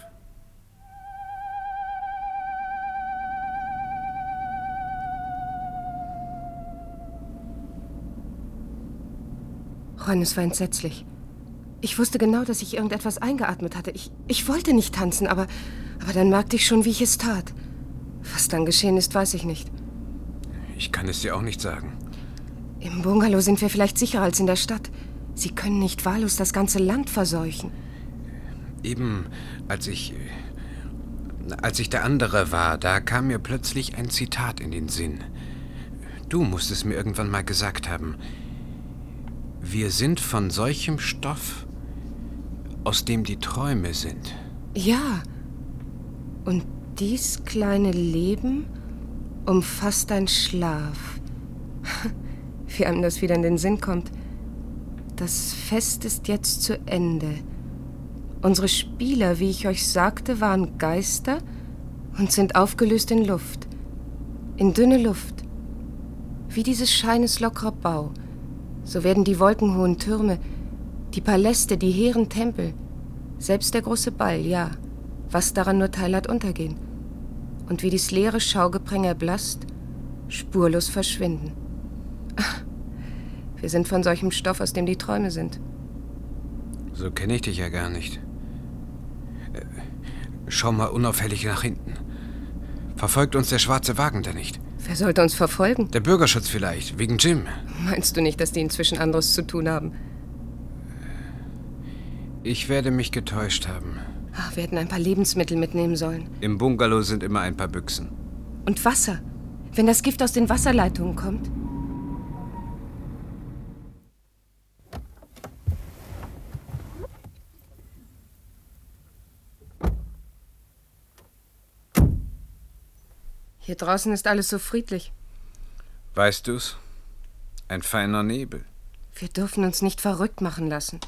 Ron, es war entsetzlich. Ich wusste genau, dass ich irgendetwas eingeatmet hatte. Ich, ich wollte nicht tanzen, aber, aber dann merkte ich schon, wie ich es tat. Was dann geschehen ist, weiß ich nicht. Ich kann es dir auch nicht sagen. Im Bungalow sind wir vielleicht sicherer als in der Stadt. Sie können nicht wahllos das ganze Land verseuchen. Eben als ich... Als ich der andere war, da kam mir plötzlich ein Zitat in den Sinn. Du musst es mir irgendwann mal gesagt haben. Wir sind von solchem Stoff, aus dem die Träume sind. Ja. Und dies kleine Leben umfasst ein Schlaf. Wie einem das wieder in den Sinn kommt. Das Fest ist jetzt zu Ende. Unsere Spieler, wie ich euch sagte, waren Geister und sind aufgelöst in Luft. In dünne Luft. Wie dieses Scheines lockerer Bau. So werden die wolkenhohen Türme, die Paläste, die hehren Tempel, selbst der große Ball, ja, was daran nur teil hat, untergehen. Und wie dies leere Schaugepränge erblasst, spurlos verschwinden. Ach, wir sind von solchem Stoff, aus dem die Träume sind. So kenne ich dich ja gar nicht. Schau mal unauffällig nach hinten. Verfolgt uns der schwarze Wagen da nicht? Wer sollte uns verfolgen? Der Bürgerschutz vielleicht, wegen Jim. Meinst du nicht, dass die inzwischen anderes zu tun haben? Ich werde mich getäuscht haben. Ach, wir hätten ein paar Lebensmittel mitnehmen sollen. Im Bungalow sind immer ein paar Büchsen. Und Wasser. Wenn das Gift aus den Wasserleitungen kommt. Hier draußen ist alles so friedlich. Weißt du's? Ein feiner Nebel. Wir dürfen uns nicht verrückt machen lassen.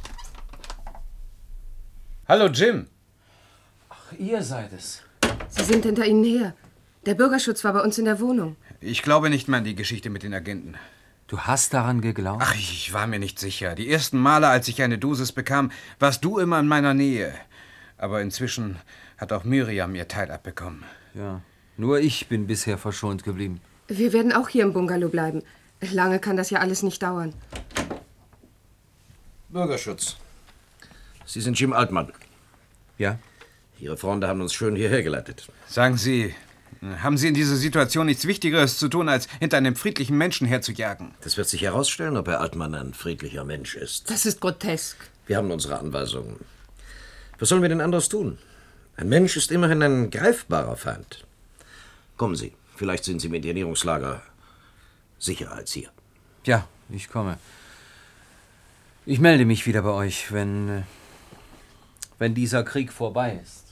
Hallo, Jim. Ach, ihr seid es. Sie sind hinter Ihnen her. Der Bürgerschutz war bei uns in der Wohnung. Ich glaube nicht mehr an die Geschichte mit den Agenten. Du hast daran geglaubt? Ach, ich war mir nicht sicher. Die ersten Male, als ich eine Dosis bekam, warst du immer in meiner Nähe. Aber inzwischen hat auch Miriam ihr Teil abbekommen. Ja, nur ich bin bisher verschont geblieben. Wir werden auch hier im Bungalow bleiben. Lange kann das ja alles nicht dauern. Bürgerschutz. Sie sind Jim Altmann. Ja? Ihre Freunde haben uns schön hierher geleitet. Sagen Sie, haben Sie in dieser Situation nichts Wichtigeres zu tun, als hinter einem friedlichen Menschen herzujagen? Das wird sich herausstellen, ob Herr Altmann ein friedlicher Mensch ist. Das ist grotesk. Wir haben unsere Anweisungen. Was sollen wir denn anderes tun? Ein Mensch ist immerhin ein greifbarer Feind. Kommen Sie, vielleicht sind Sie im Internierungslager sicherer als hier. Ja, ich komme. Ich melde mich wieder bei euch, wenn, wenn dieser Krieg vorbei ist.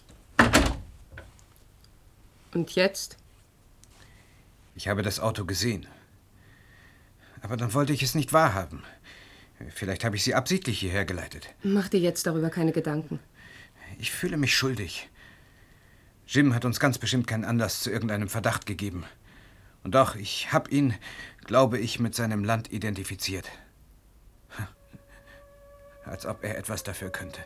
Und jetzt? Ich habe das Auto gesehen. Aber dann wollte ich es nicht wahrhaben. Vielleicht habe ich Sie absichtlich hierher geleitet. Mach dir jetzt darüber keine Gedanken. Ich fühle mich schuldig. Jim hat uns ganz bestimmt keinen Anlass zu irgendeinem Verdacht gegeben. Und doch, ich habe ihn, glaube ich, mit seinem Land identifiziert. Als ob er etwas dafür könnte.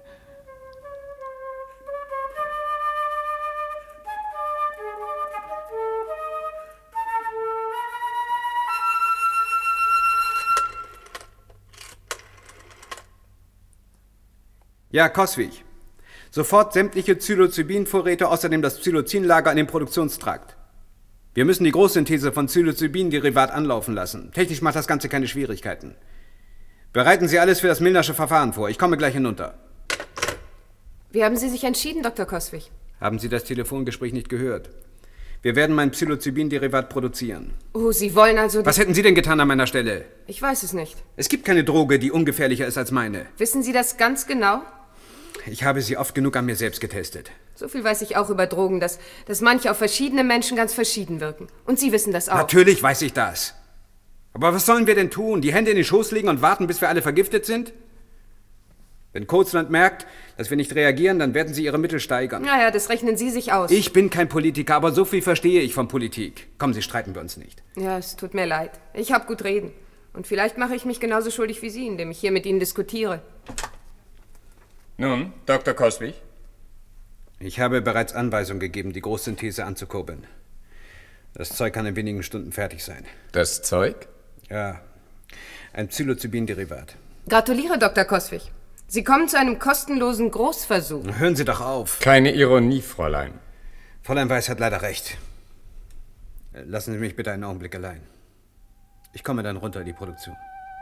Ja, Coswig. Sofort sämtliche Psilocybin-Vorräte, außerdem das Psilocin-Lager an den Produktionstrakt. Wir müssen die Großsynthese von Psilocybin-Derivat anlaufen lassen. Technisch macht das Ganze keine Schwierigkeiten. Bereiten Sie alles für das Milnersche Verfahren vor. Ich komme gleich hinunter. Wie haben Sie sich entschieden, Doktor Coswig? Haben Sie das Telefongespräch nicht gehört? Wir werden mein Psilocybin-Derivat produzieren. Oh, Sie wollen also... Was hätten Sie denn getan an meiner Stelle? Ich weiß es nicht. Es gibt keine Droge, die ungefährlicher ist als meine. Wissen Sie das ganz genau? Ich habe sie oft genug an mir selbst getestet. So viel weiß ich auch über Drogen, dass, dass manche auf verschiedene Menschen ganz verschieden wirken. Und Sie wissen das auch. Natürlich weiß ich das. Aber was sollen wir denn tun? Die Hände in den Schoß legen und warten, bis wir alle vergiftet sind? Wenn Coastland merkt, dass wir nicht reagieren, dann werden sie ihre Mittel steigern. Naja, das rechnen Sie sich aus. Ich bin kein Politiker, aber so viel verstehe ich von Politik. Kommen Sie, streiten wir uns nicht. Ja, es tut mir leid. Ich hab gut reden. Und vielleicht mache ich mich genauso schuldig wie Sie, indem ich hier mit Ihnen diskutiere. Nun, Doktor Coswig? Ich habe bereits Anweisung gegeben, die Großsynthese anzukurbeln. Das Zeug kann in wenigen Stunden fertig sein. Das Zeug? Ja, ein Psilocybin-Derivat. Gratuliere, Doktor Coswig. Sie kommen zu einem kostenlosen Großversuch. Hören Sie doch auf. Keine Ironie, Fräulein. Fräulein Weiß hat leider recht. Lassen Sie mich bitte einen Augenblick allein. Ich komme dann runter in die Produktion.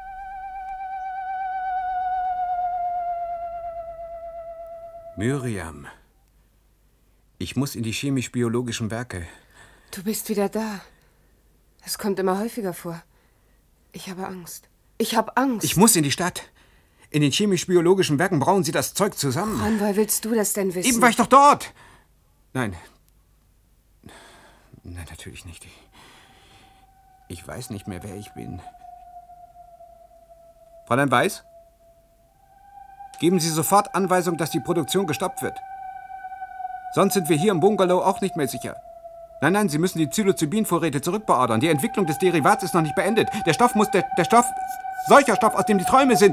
Miriam, ich muss in die chemisch-biologischen Werke. Du bist wieder da. Es kommt immer häufiger vor. Ich habe Angst. Ich habe Angst. Ich muss in die Stadt. In den chemisch-biologischen Werken brauen sie das Zeug zusammen. Mann, woher willst du das denn wissen? Eben war ich doch dort. Nein. Nein, natürlich nicht. Ich weiß nicht mehr, wer ich bin. Fräulein Weiß? Geben Sie sofort Anweisung, dass die Produktion gestoppt wird. Sonst sind wir hier im Bungalow auch nicht mehr sicher. Nein, nein, Sie müssen die Psilocybin-Vorräte zurückbeordern. Die Entwicklung des Derivats ist noch nicht beendet. Der Stoff muss der, der Stoff, solcher Stoff, aus dem die Träume sind.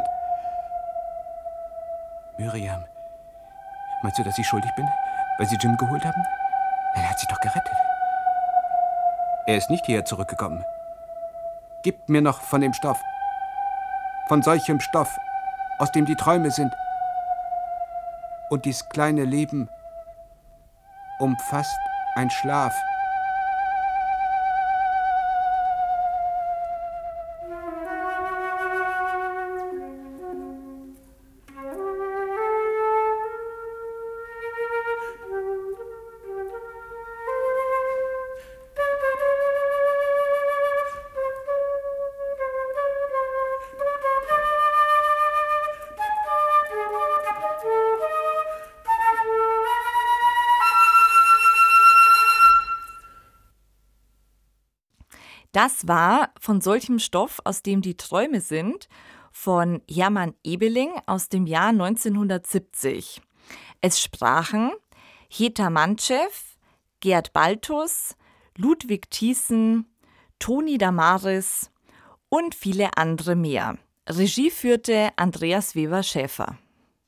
Miriam, meinst du, dass ich schuldig bin, weil Sie Jim geholt haben? Er hat sich doch gerettet. Er ist nicht hierher zurückgekommen. Gib mir noch von dem Stoff. Von solchem Stoff, aus dem die Träume sind. Und dies kleine Leben umfasst ein Schlaf. Das war Von solchem Stoff, aus dem die Träume sind, von Hermann Ebeling aus dem Jahr neunzehnhundertsiebzig. Es sprachen Heta Mantschew, Gerd Baltus, Ludwig Thiessen, Toni Damaris und viele andere mehr. Regie führte Andreas Weber-Schäfer.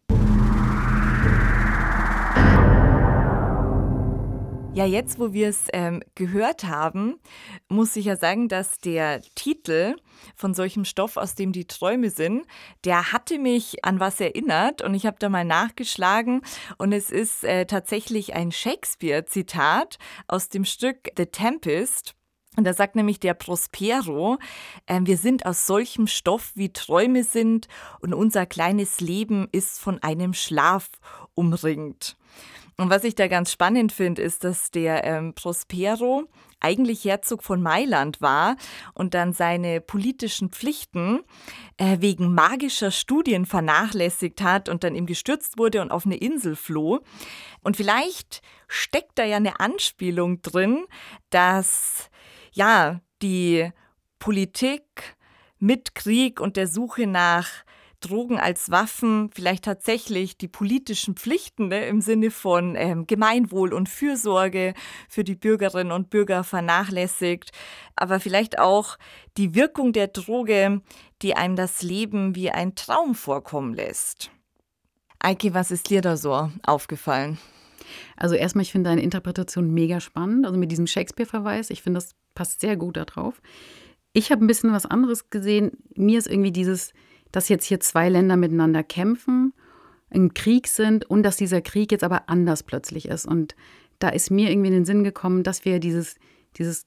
Ja, jetzt, wo wir es ähm, gehört haben, muss ich ja sagen, dass der Titel Von solchem Stoff, aus dem die Träume sind, der hatte mich an was erinnert und ich habe da mal nachgeschlagen und es ist äh, tatsächlich ein Shakespeare-Zitat aus dem Stück The Tempest. Und da sagt nämlich der Prospero, äh, wir sind aus solchem Stoff, wie Träume sind und unser kleines Leben ist von einem Schlaf umringt. Und was ich da ganz spannend finde, ist, dass der ähm, Prospero eigentlich Herzog von Mailand war und dann seine politischen Pflichten äh, wegen magischer Studien vernachlässigt hat und dann ihm gestürzt wurde und auf eine Insel floh. Und vielleicht steckt da ja eine Anspielung drin, dass ja die Politik mit Krieg und der Suche nach Drogen als Waffen vielleicht tatsächlich die politischen Pflichten, ne, im Sinne von ähm, Gemeinwohl und Fürsorge für die Bürgerinnen und Bürger vernachlässigt, aber vielleicht auch die Wirkung der Droge, die einem das Leben wie ein Traum vorkommen lässt. Eike, was ist dir da so aufgefallen? Also erstmal, ich finde deine Interpretation mega spannend, also mit diesem Shakespeare-Verweis, ich finde, das passt sehr gut da drauf. Ich habe ein bisschen was anderes gesehen, mir ist irgendwie dieses, dass jetzt hier zwei Länder miteinander kämpfen, im Krieg sind und dass dieser Krieg jetzt aber anders plötzlich ist. Und da ist mir irgendwie in den Sinn gekommen, dass wir dieses, dieses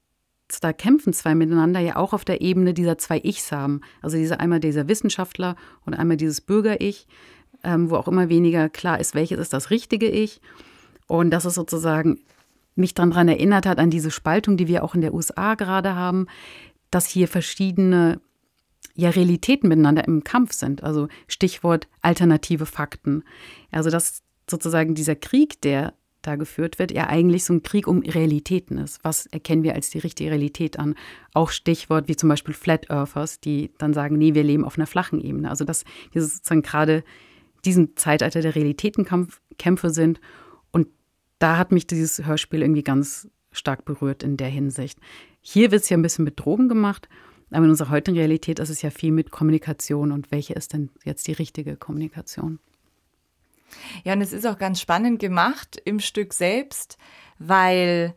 da kämpfen zwei miteinander ja auch auf der Ebene dieser zwei Ichs haben. Also dieser, einmal dieser Wissenschaftler und einmal dieses Bürger-Ich, ähm, wo auch immer weniger klar ist, welches ist das richtige Ich. Und das ist sozusagen mich dann daran erinnert hat, an diese Spaltung, die wir auch in der U S A gerade haben, dass hier verschiedene ja, Realitäten miteinander im Kampf sind. Also Stichwort alternative Fakten. Also dass sozusagen dieser Krieg, der da geführt wird, ja eigentlich so ein Krieg um Realitäten ist. Was erkennen wir als die richtige Realität an? Auch Stichwort wie zum Beispiel Flat Earthers, die dann sagen, nee, wir leben auf einer flachen Ebene. Also dass wir sozusagen gerade diesen Zeitalter der Realitätenkämpfe sind. Und da hat mich dieses Hörspiel irgendwie ganz stark berührt in der Hinsicht. Hier wird es ja ein bisschen mit Drogen gemacht, aber in unserer heutigen Realität ist es ja viel mit Kommunikation. Und welche ist denn jetzt die richtige Kommunikation? Ja, und es ist auch ganz spannend gemacht im Stück selbst, weil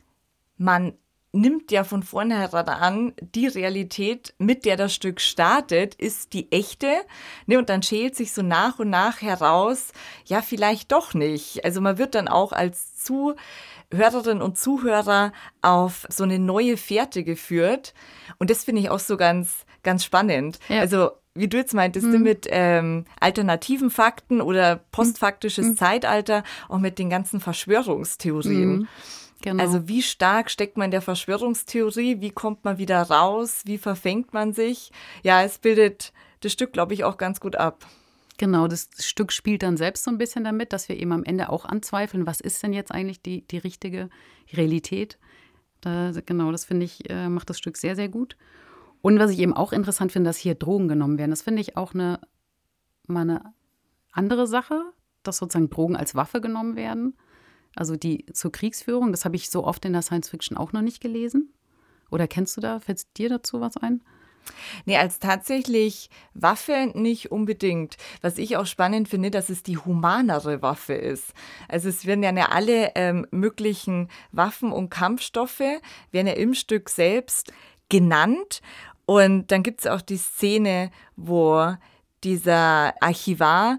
man nimmt ja von vornherein an, die Realität, mit der das Stück startet, ist die echte. Ne, und dann schält sich so nach und nach heraus, ja, vielleicht doch nicht. Also man wird dann auch als Zuhörerin und Zuhörer auf so eine neue Fährte geführt. Und das finde ich auch so ganz, ganz spannend. Ja. Also wie du jetzt meintest, hm. mit ähm, alternativen Fakten oder postfaktisches hm. Zeitalter, auch mit den ganzen Verschwörungstheorien. Hm. Genau. Also wie stark steckt man in der Verschwörungstheorie, wie kommt man wieder raus, wie verfängt man sich? Ja, es bildet das Stück, glaube ich, auch ganz gut ab. Genau, das Stück spielt dann selbst so ein bisschen damit, dass wir eben am Ende auch anzweifeln, was ist denn jetzt eigentlich die, die richtige Realität? Da, genau, das finde ich, äh, macht das Stück sehr, sehr gut. Und was ich eben auch interessant finde, dass hier Drogen genommen werden. Das finde ich auch eine, mal eine andere Sache, dass sozusagen Drogen als Waffe genommen werden. Also die zur Kriegsführung, das habe ich so oft in der Science-Fiction auch noch nicht gelesen. Oder kennst du da, fällt dir dazu was ein? Nee, als tatsächlich Waffe nicht unbedingt. Was ich auch spannend finde, dass es die humanere Waffe ist. Also es werden ja alle ähm, möglichen Waffen und Kampfstoffe, werden ja im Stück selbst genannt. Und dann gibt es auch die Szene, wo dieser Archivar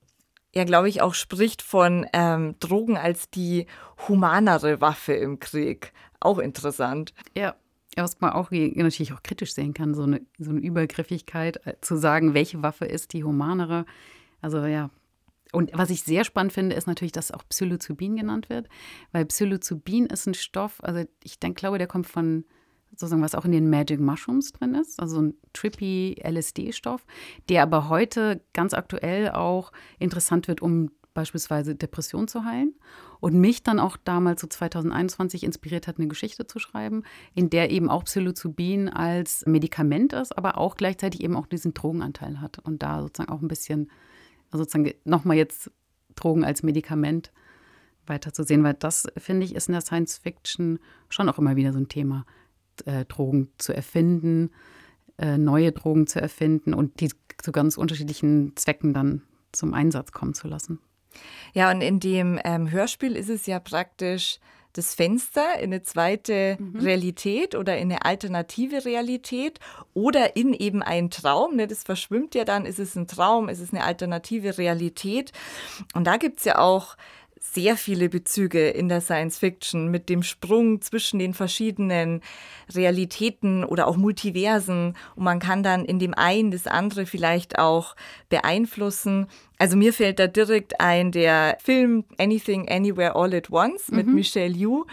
ja, glaube ich, auch spricht von ähm, Drogen als die humanere Waffe im Krieg. Auch interessant. Ja, was man auch natürlich auch kritisch sehen kann, so eine, so eine Übergriffigkeit, äh, zu sagen, welche Waffe ist die humanere. Also ja. Und was ich sehr spannend finde, ist natürlich, dass auch Psilocybin genannt wird, weil Psilocybin ist ein Stoff, also ich denk, glaube, der kommt von sozusagen, was auch in den Magic Mushrooms drin ist, also ein trippy L S D-Stoff, der aber heute ganz aktuell auch interessant wird, um beispielsweise Depression zu heilen. Und mich dann auch damals so zwanzig einundzwanzig inspiriert hat, eine Geschichte zu schreiben, in der eben auch Psilocybin als Medikament ist, aber auch gleichzeitig eben auch diesen Drogenanteil hat. Und da sozusagen auch ein bisschen, also sozusagen nochmal jetzt Drogen als Medikament weiterzusehen, weil das, finde ich, ist in der Science-Fiction schon auch immer wieder so ein Thema. Äh, Drogen zu erfinden, äh, neue Drogen zu erfinden und die zu ganz unterschiedlichen Zwecken dann zum Einsatz kommen zu lassen. Ja, und in dem ähm, Hörspiel ist es ja praktisch das Fenster in eine zweite mhm. Realität oder in eine alternative Realität oder in eben einen Traum. Ne? Das verschwimmt ja dann, ist es ein Traum, ist es eine alternative Realität. Und da gibt es ja auch sehr viele Bezüge in der Science-Fiction mit dem Sprung zwischen den verschiedenen Realitäten oder auch Multiversen. Und man kann dann in dem einen das andere vielleicht auch beeinflussen. Also mir fällt da direkt ein der Film Anything, Anywhere, All at Once mit mhm. Michelle Yeoh.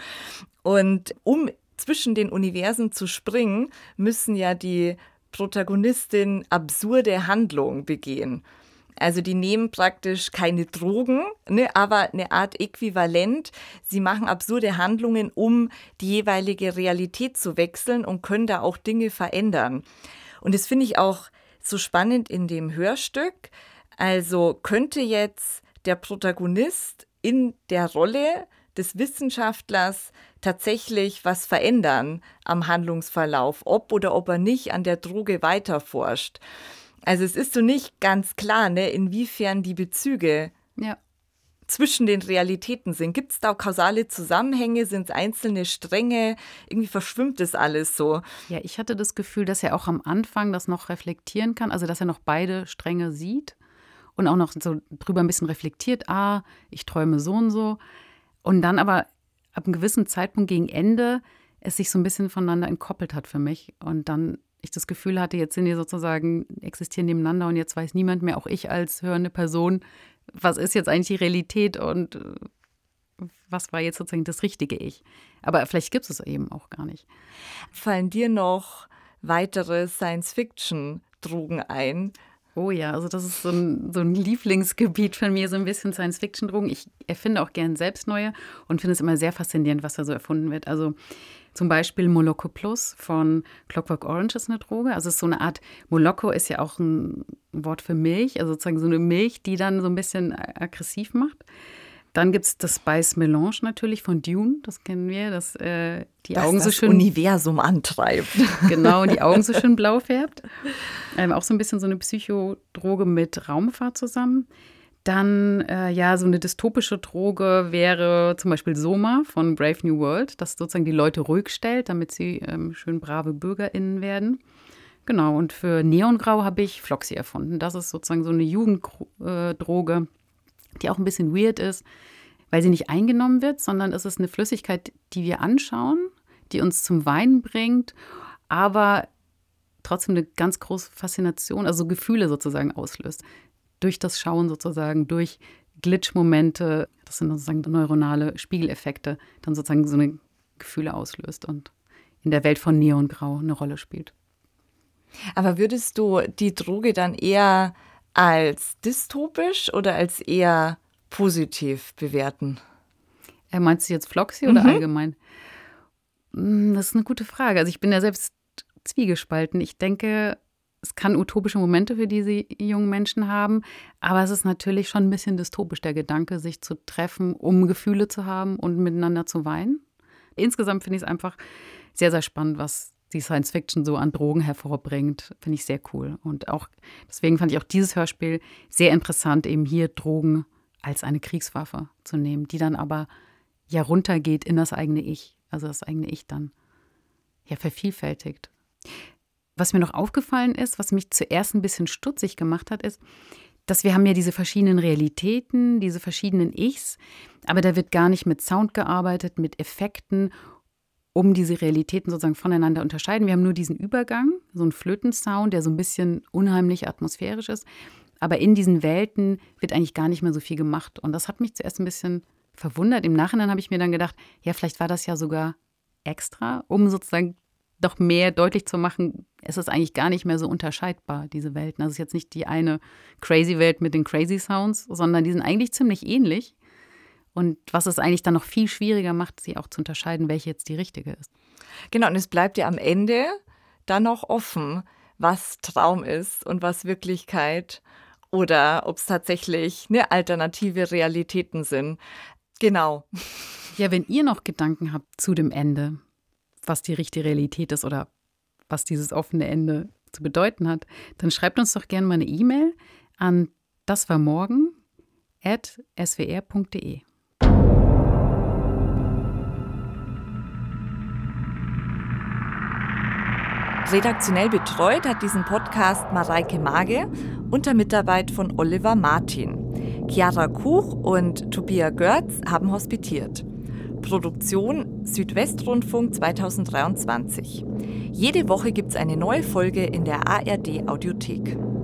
Und um zwischen den Universen zu springen, müssen ja die Protagonistin absurde Handlungen begehen. Also die nehmen praktisch keine Drogen, ne, aber eine Art Äquivalent. Sie machen absurde Handlungen, um die jeweilige Realität zu wechseln und können da auch Dinge verändern. Und das finde ich auch so spannend in dem Hörstück. Also könnte jetzt der Protagonist in der Rolle des Wissenschaftlers tatsächlich was verändern am Handlungsverlauf, ob oder ob er nicht an der Droge weiterforscht. Also es ist so nicht ganz klar, ne, inwiefern die Bezüge ja. zwischen den Realitäten sind. Gibt es da kausale Zusammenhänge? Sind es einzelne Stränge? Irgendwie verschwimmt das alles so. Ja, ich hatte das Gefühl, dass er auch am Anfang das noch reflektieren kann, also dass er noch beide Stränge sieht und auch noch so drüber ein bisschen reflektiert, ah, ich träume so und so. Und dann aber ab einem gewissen Zeitpunkt gegen Ende es sich so ein bisschen voneinander entkoppelt hat für mich. Und dann ich das Gefühl hatte, jetzt sind die sozusagen, existieren nebeneinander und jetzt weiß niemand mehr, auch ich als hörende Person, was ist jetzt eigentlich die Realität und was war jetzt sozusagen das richtige Ich. Aber vielleicht gibt es es eben auch gar nicht. Fallen dir noch weitere Science-Fiction-Drogen ein? Oh ja, also das ist so ein, so ein Lieblingsgebiet von mir, so ein bisschen Science-Fiction-Drogen. Ich erfinde auch gern selbst neue und finde es immer sehr faszinierend, was da so erfunden wird. Also zum Beispiel Moloko Plus von Clockwork Orange ist eine Droge. Also es ist so eine Art, Moloko ist ja auch ein Wort für Milch, also sozusagen so eine Milch, die dann so ein bisschen aggressiv macht. Dann gibt es das Spice Melange natürlich von Dune, das kennen wir, dass äh, die das Augen das so schön Universum antreibt. Genau, und die Augen so schön blau färbt. Ähm, auch so ein bisschen so eine Psychodroge mit Raumfahrt zusammen. Dann, äh, ja, so eine dystopische Droge wäre zum Beispiel Soma von Brave New World, das sozusagen die Leute ruhig stellt, damit sie ähm, schön brave BürgerInnen werden. Genau, und für Neongrau habe ich Floxy erfunden. Das ist sozusagen so eine Jugenddroge, die auch ein bisschen weird ist, weil sie nicht eingenommen wird, sondern es ist eine Flüssigkeit, die wir anschauen, die uns zum Weinen bringt, aber trotzdem eine ganz große Faszination, also Gefühle sozusagen auslöst. Durch das Schauen sozusagen, durch Glitch-Momente, das sind sozusagen neuronale Spiegeleffekte, dann sozusagen so eine Gefühle auslöst und in der Welt von Neongrau eine Rolle spielt. Aber würdest du die Droge dann eher als dystopisch oder als eher positiv bewerten? Äh, meinst du jetzt Floxy oder Mhm. allgemein? Hm, Das ist eine gute Frage. Also ich bin ja selbst zwiegespalten. Ich denke, es kann utopische Momente für diese jungen Menschen haben, aber es ist natürlich schon ein bisschen dystopisch, der Gedanke, sich zu treffen, um Gefühle zu haben und miteinander zu weinen. Insgesamt finde ich es einfach sehr, sehr spannend, was die Science-Fiction so an Drogen hervorbringt. Finde ich sehr cool. Und auch deswegen fand ich auch dieses Hörspiel sehr interessant, eben hier Drogen als eine Kriegswaffe zu nehmen, die dann aber ja runtergeht in das eigene Ich. Also das eigene Ich dann ja vervielfältigt. Was mir noch aufgefallen ist, was mich zuerst ein bisschen stutzig gemacht hat, ist, dass wir haben ja diese verschiedenen Realitäten, diese verschiedenen Ichs, aber da wird gar nicht mit Sound gearbeitet, mit Effekten, um diese Realitäten sozusagen voneinander unterscheiden. Wir haben nur diesen Übergang, so einen Flötensound, der so ein bisschen unheimlich atmosphärisch ist. Aber in diesen Welten wird eigentlich gar nicht mehr so viel gemacht. Und das hat mich zuerst ein bisschen verwundert. Im Nachhinein habe ich mir dann gedacht, ja, vielleicht war das ja sogar extra, um sozusagen doch mehr deutlich zu machen, es ist eigentlich gar nicht mehr so unterscheidbar, diese Welten. Also es ist jetzt nicht die eine Crazy-Welt mit den Crazy-Sounds, sondern die sind eigentlich ziemlich ähnlich. Und was es eigentlich dann noch viel schwieriger macht, sie auch zu unterscheiden, welche jetzt die richtige ist. Genau, und es bleibt ja am Ende dann noch offen, was Traum ist und was Wirklichkeit oder ob es tatsächlich eine alternative Realitäten sind. Genau. Ja, wenn ihr noch Gedanken habt zu dem Ende, was die richtige Realität ist oder was dieses offene Ende zu bedeuten hat, dann schreibt uns doch gerne mal eine E-Mail an daswarmorgen at s w r punkt d e. Redaktionell betreut hat diesen Podcast Mareike Mage unter Mitarbeit von Oliver Martin. Chiara Kuch und Tobias Görz haben hospitiert. Produktion Südwestrundfunk zweitausenddreiundzwanzig. Jede Woche gibt es eine neue Folge in der A R D Audiothek.